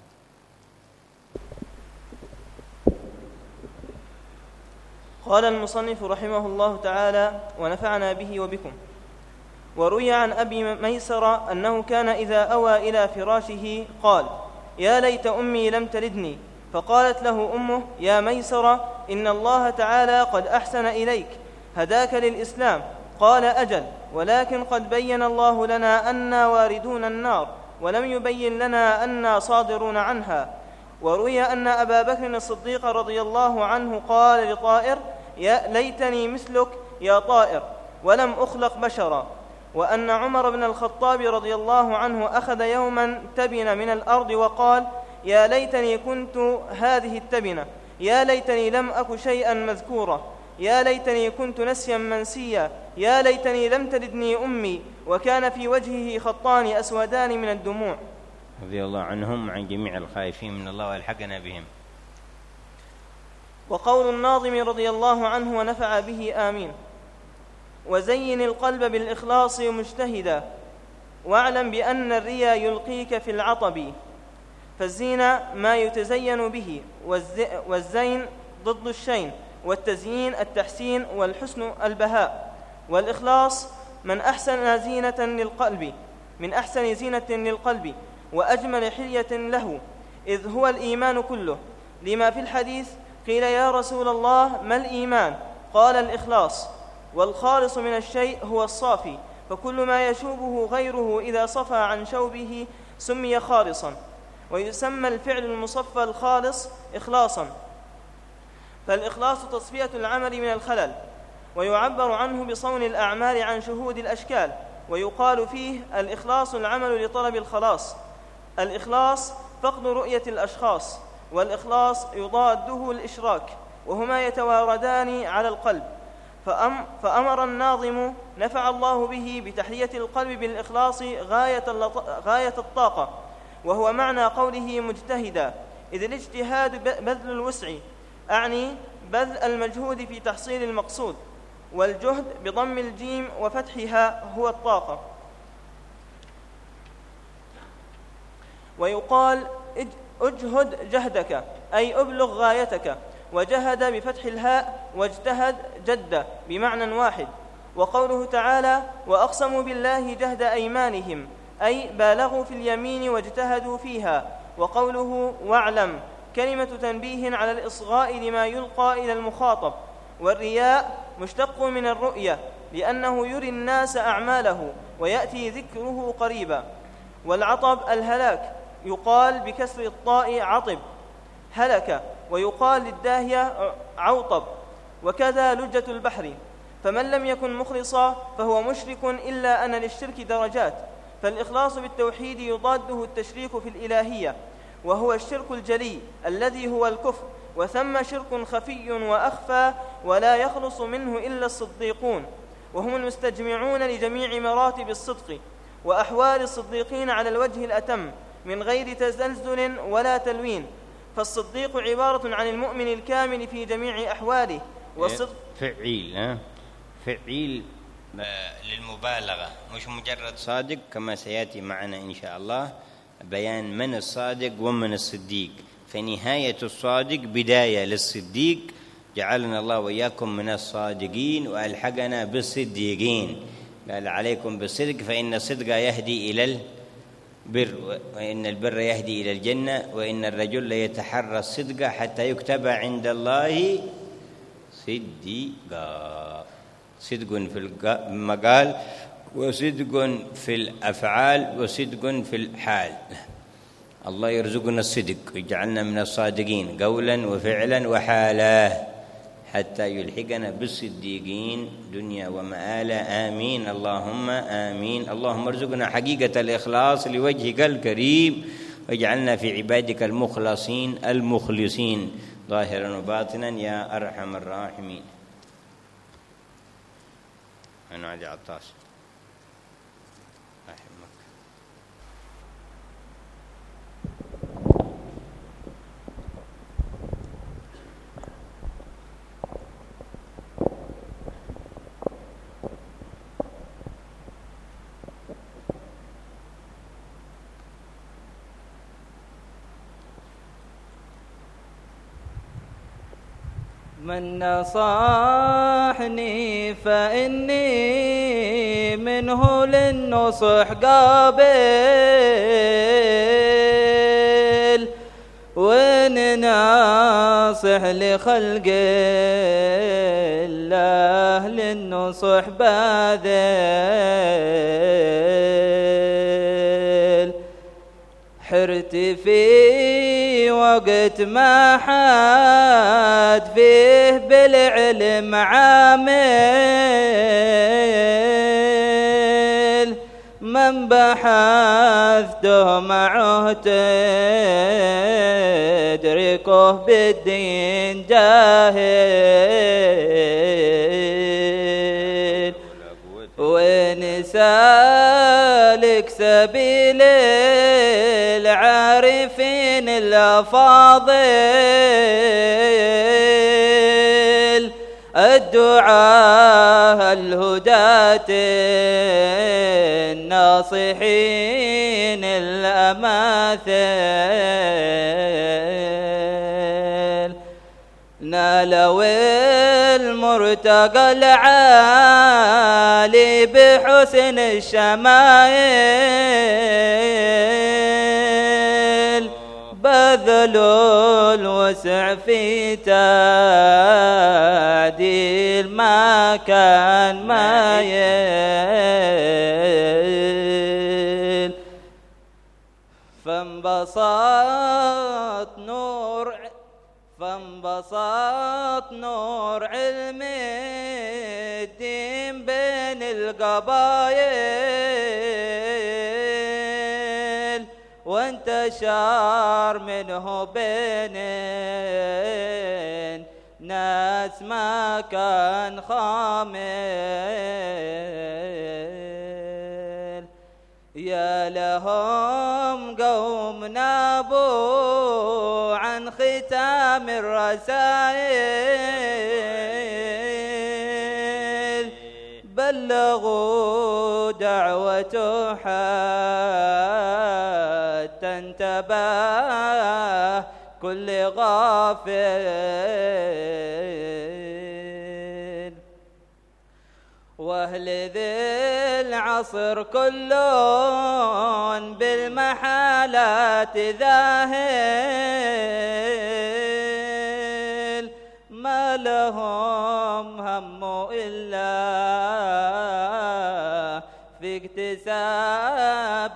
قال المصنف رحمه الله تعالى ونفعنا به وبكم. وروي عن أبي ميسر أنه كان إذا أوى إلى فراشه قال يا ليت أمي لم تلدني، فقالت له أمه يا ميسر إن الله تعالى قد أحسن إليك، هداك للإسلام. قال أجل، ولكن قد بين الله لنا أننا واردون النار، ولم يبين لنا أننا صادرون عنها. وروي أن أبا بكر الصديق رضي الله عنه قال لطائر يا ليتني مثلك يا طائر ولم أخلق بشرا. وأن عمر بن الخطاب رضي الله عنه أخذ يوما تبن من الأرض وقال يا ليتني كنت هذه التبنة، يا ليتني لم أك شيئا مذكورا، يا ليتني كنت نسيا منسيا، يا ليتني لم تلدني أمي. وكان في وجهه خطان أسودان من الدموع. رضي الله عنهم وعن جميع الخائفين من الله والحقنا بهم. وقول الناظم رضي الله عنه ونفع به آمين. وزين القلب بالإخلاص مجتهدا، واعلم بأن الريا يلقيك في العطب، فالزينة ما يتزين به، والزين ضد الشين، والتزيين التحسين، والحسن البهاء. والإخلاص من أحسن زينة للقلب وأجمل حلية له، إذ هو الإيمان كله. لما في الحديث قيل يا رسول الله ما الإيمان؟ قال الإخلاص. والخالص من الشيء هو الصافي، فكل ما يشوبه غيره إذا صفى عن شوبه سمي خالصا. ويسمى الفعل المصفى الخالص إخلاصا، فالإخلاص تصفية العمل من الخلل، ويعبر عنه بصون الأعمال عن شهود الأشكال. ويقال فيه الإخلاص العمل لطلب الخلاص. الإخلاص فقد رؤية الأشخاص، والإخلاص يضاده الإشراك، وهما يتواردان على القلب. فأمر الناظم نفع الله به بتحلية القلب بالإخلاص غاية الطاقة، وهو معنى قوله مجتهدا، إذ الاجتهاد بذل الوسع، أعني بذل المجهود في تحصيل المقصود. والجهد بضم الجيم وفتحها هو الطاقة. ويقال اجهد جهدك أي أبلغ غايتك، وجهد بفتح الهاء، واجتهد جد بمعنى واحد. وقوله تعالى وأقسموا بالله جهد أيمانهم أي بالغوا في اليمين واجتهدوا فيها. وقوله واعلم كلمة تنبيه على الإصغاء لما يلقى إلى المخاطب. والرياء مشتق من الرؤية لأنه يري الناس أعماله ويأتي ذكره قريبا. والعطب الهلاك، يقال بكسر الطاء عطب هلك، ويقال للداهية عوطب، وكذا لجة البحر. فمن لم يكن مخلصا فهو مشرك، إلا أن للشرك درجات، فالإخلاص بالتوحيد يضاده التشريك في الإلهية، وهو الشرك الجلي الذي هو الكفر. وثم شرك خفي وأخفى ولا يخلص منه إلا الصديقون، وهم المستجمعون لجميع مراتب الصدق وأحوال الصديقين على الوجه الأتم من غير تزلزل ولا تلوين. فالصديق عبارة عن المؤمن الكامل في جميع أحواله. والصدق فعيل للمبالغة، مش مجرد صادق، كما سيأتي معنا إن شاء الله بيان من الصادق ومن الصديق. فنهاية الصادق بداية للصديق، جعلنا الله وإياكم من الصادقين وألحقنا بالصديقين. قال عليكم بالصدق فإن الصدق يهدي إلى البر، وإن البر يهدي إلى الجنة، وإن الرجل ليتحرى الصدق حتى يكتب عند الله صديقا. صدق في المقال، وصدق في الأفعال، وصدق في الحال. الله يرزقنا الصدق ويجعلنا من الصادقين قولا وفعلا وحالا، حتى يلحقنا بالصديقين دنيا ومآلا. آمين اللهم آمين. اللهم ارزقنا حقيقة الإخلاص لوجهك الكريم، واجعلنا في عبادك المخلصين المخلصين ظاهرا وباطنا يا أرحم الراحمين. أنا علي عطاس. من نصحني فإني منه للنصح قابل، وإن ناصح لخلق الله للنصح باذل. حرت في وقت ما حد فيه بالعلم عامل، من بحثته معه تدركه بالدين جاهل، وإن سالك سبيل العارفين الأفاضل الدعاة الهداة الناصحين الأماثل، نالوا المرتقى العالي بحسن الشمائل، بذلوا الوسع في تعديل ما كان مايل، فانبسط نور علم الدين بين القبائل، وانتشر منه بين الناس ما كان خامل. يا لهم قوم نابوا عن ختام الرسائل، بلغوا دعوته حتى انتبه كل غافل، واهل ذي العصر كلهم بالمحالات ذاهل، ما لهم هم إلا في اكتساب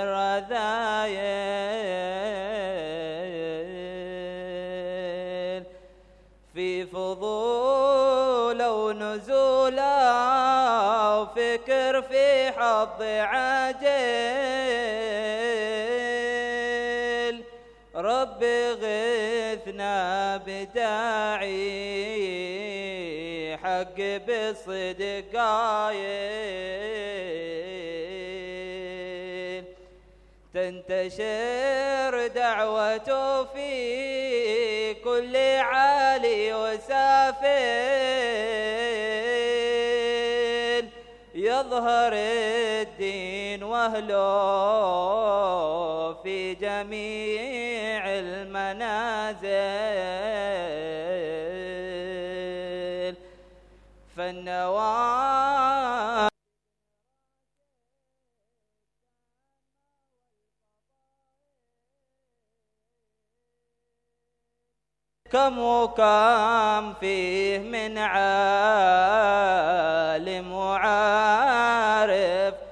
الرذايل، في فضول ونزول وفكر في حظ عاجل، رب غثنا بداعي حق بالصدق قايل، تنتشر دعوته في كل عالي وسافل، يظهر الدين واهله في جميع المنازل، فالنوى كم وكم فيه من عالم وعارف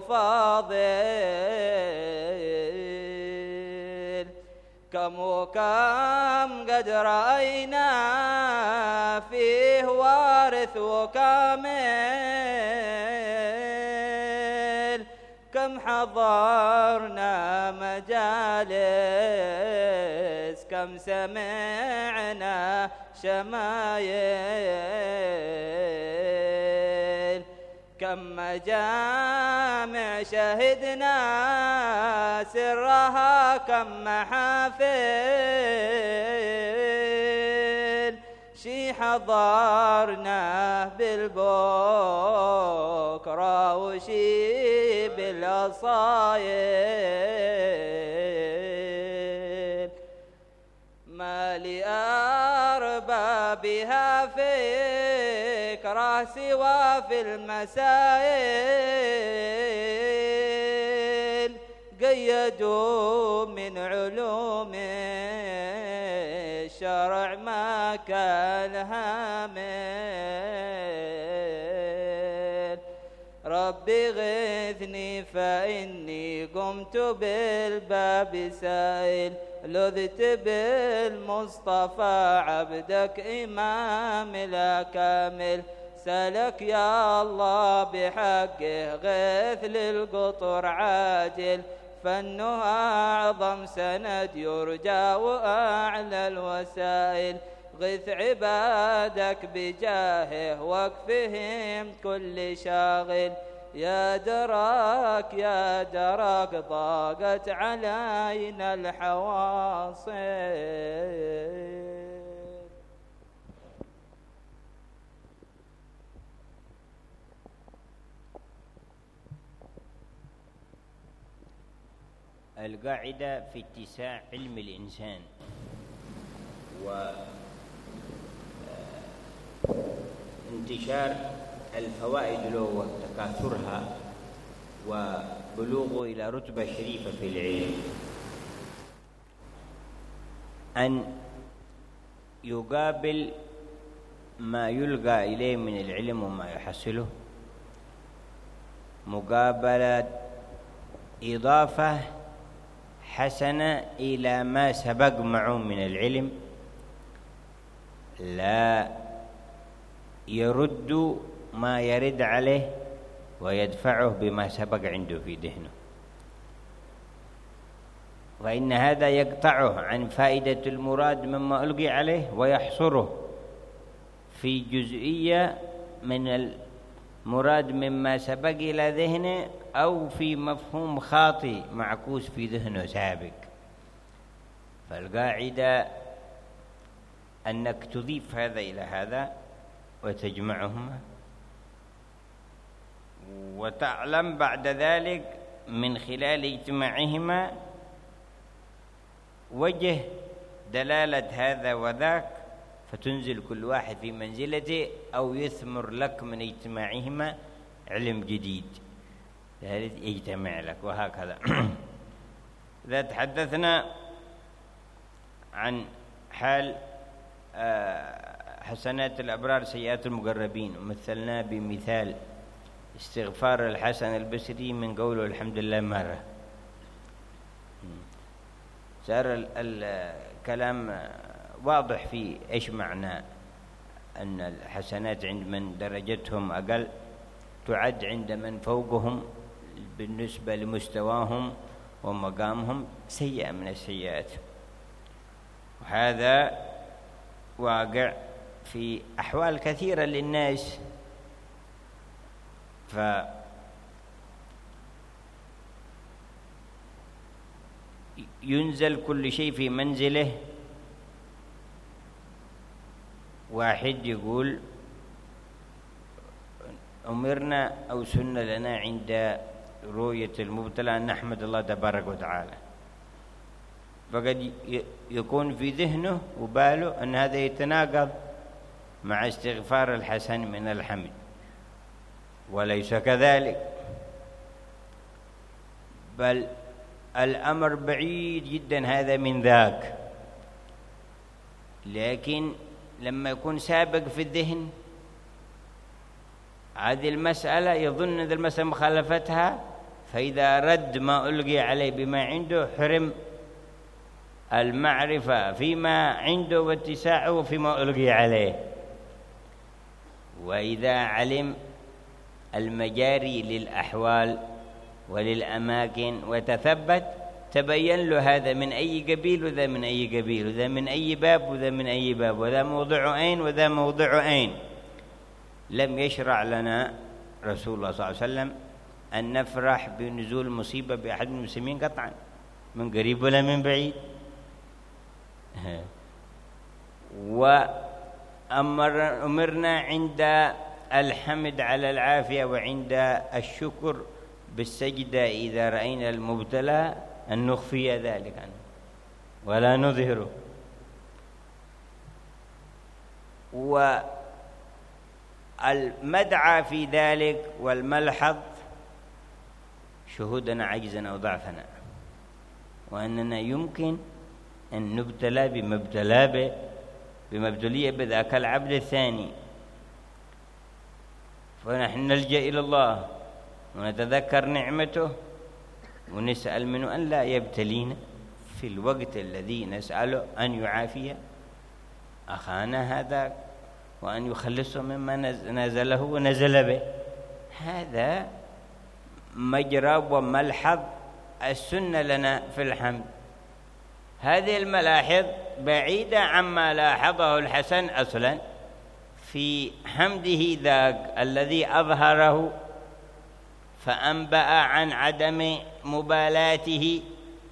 وفاضل، كم وكم قد رأينا فيه وارث وكامل، كم حضرنا مجالس، كم سمعنا شمايل، كم مجامع شهدنا سرها، كم محافل شي حضرنا بالبكرة وشي بالأصايل، ما لأربابها فكرة سوى في المسائل، قيدوا من علوم الشرع ما كان هامل، ربي غثني فإني قمت بالباب سائل، لذت بالمصطفى عبدك إمام لا كامل، سلك يا الله بحقه غث للقطر عاجل، فانه أعظم سند يرجى وأعلى الوسائل، غث عبادك بجاهه واكفهم كل شاغل، يا دراك يا دراك ضاقت علينا الحواصل. القاعدة في اتساع علم الإنسان وانتشار الفوائد له وتكاثرها وبلوغه إلى رتبة شريفة في العلم، أن يقابل ما يلقى إليه من العلم وما يحصله مقابلة إضافة حسنة إلى ما سبق معه من العلم، لا يرد ما يرد عليه ويدفعه بما سبق عنده في ذهنه، فإن هذا يقطعه عن فائدة المراد مما ألقي عليه ويحصره في جزئية من المراد مما سبق إلى ذهنه أو في مفهوم خاطئ معكوس في ذهنه سابق. فالقاعدة أنك تضيف هذا إلى هذا وتجمعهما، وتعلم بعد ذلك من خلال اجتماعهما وجه دلالة هذا وذاك، فتنزل كل واحد في منزلته أو يثمر لك من اجتماعهما علم جديد يجتمع لك، وهكذا. إذا تحدثنا عن حال حسنات الأبرار سيئات المقربين، ومثلنا بمثال استغفار الحسن البصري من قوله الحمد لله مرة، صار الكلام واضح في إيش معنى أن الحسنات عند من درجتهم أقل تعد عند من فوقهم بالنسبة لمستواهم ومقامهم سيئة من السيئات، وهذا واقع في أحوال كثيرة للناس. فينزل كل شيء في منزله. واحد يقول أمرنا أو سن لنا عند رؤية المبتلى أن نحمد الله تبارك وتعالى، فقد يكون في ذهنه وباله أن هذا يتناقض مع استغفار الحسن من الحمد، وليس كذلك، بل الأمر بعيد جدا هذا من ذاك. لكن لما يكون سابق في الذهن هذه المسألة يظن أن المسألة مخالفتها، فإذا رد ما ألقي عليه بما عنده حرم المعرفة فيما عنده واتساعه فيما ألقي عليه. وإذا علم المجاري للأحوال وللأماكن وتثبت تبين له هذا من أي قبيل وذا من أي قبيل، وذا من أي باب وذا من أي باب، وذا موضع أين وذا موضع أين. لم يشرع لنا رسول الله صلى الله عليه وسلم أن نفرح بنزول المصيبة بأحد من المسلمين قطعا، من قريب ولا من بعيد. وأمرنا عند الحمد على العافية وعند الشكر بالسجدة إذا رأينا المبتلى أن نخفي ذلك عنه ولا نظهره. والمدعى في ذلك والملحظ شهودنا عجزنا وضعفنا، وأننا يمكن أن نبتلى بما ابتلي بذاك العبد الثاني، فنحن نلجأ إلى الله ونتذكر نعمته ونسأل منه أن لا يبتلينا في الوقت الذي نسأله أن يعافي أخانا هذا وأن يخلصه مما نزله ونزل به. هذا مجرى وملحظ السنة لنا في الحمد. هذه الملاحظ بعيدة عما لاحظه الحسن أصلا في حمده ذاك الذي أظهره فأنبأ عن عدم مبالاته،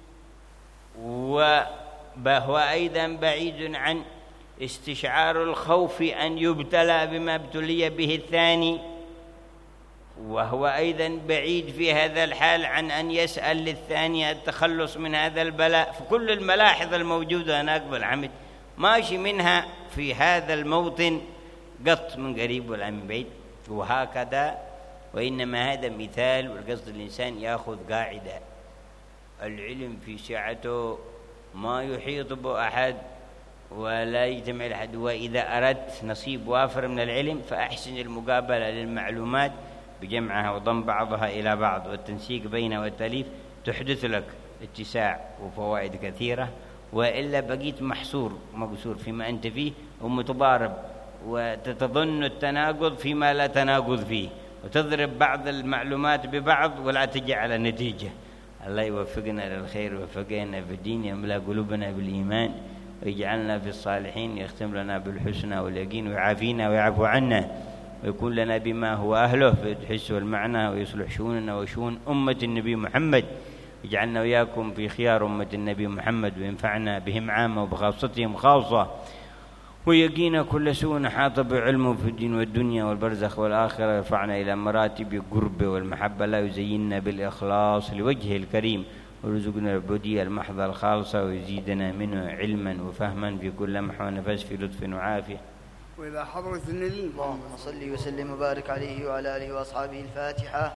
وهو أيضا بعيد عن استشعار الخوف أن يبتلى بما ابتلي به الثاني، وهو أيضا بعيد في هذا الحال عن أن يسأل للثاني التخلص من هذا البلاء. فكل الملاحظ الموجودة هناك بالحمد ماشي منها في هذا الموطن قط من قريب ولا من بعيد، وهكذا. وإنما هذا مثال، والقصد الإنسان يأخذ قاعدة: العلم في سعته ما يحيط بأحد ولا يجتمع الأحد، وإذا أردت نصيب وافر من العلم فأحسن المقابلة للمعلومات بجمعها وضم بعضها إلى بعض والتنسيق بينها والتأليف، تحدث لك اتساع وفوائد كثيرة. وإلا بقيت مقصور فيما أنت فيه ومتضارب، وتتظن التناقض فيما لا تناقض فيه، وتضرب بعض المعلومات ببعض ولا تجي على نتيجة. الله يوفقنا للخير ويوفقنا في الدين، يملأ قلوبنا بالإيمان ويجعلنا في الصالحين، يختم لنا بالحسنى واليقين ويعافينا ويعفو عنا ويكون لنا بما هو أهله في الحس والمعنى، ويصلح شؤوننا وشؤون أمة النبي محمد، يجعلنا وياكم في خيار أمة النبي محمد، وينفعنا بهم عامة وبخاصتهم خاصة، ويقينا كل سوء حاط بعلمه في الدين والدنيا والبرزخ والآخرة، يرفعنا إلى مراتب القرب والمحبة، لا يزيننا بالإخلاص لوجهه الكريم، ورزقنا العبودية المحضة الخالصة، ويزيدنا منه علما وفهما في كل لمح ونفس، في لطف وعافية. وإلى حضرة النبي اللهم صل وسلم وبارك عليه وعلى آله وأصحابه. الفاتحة.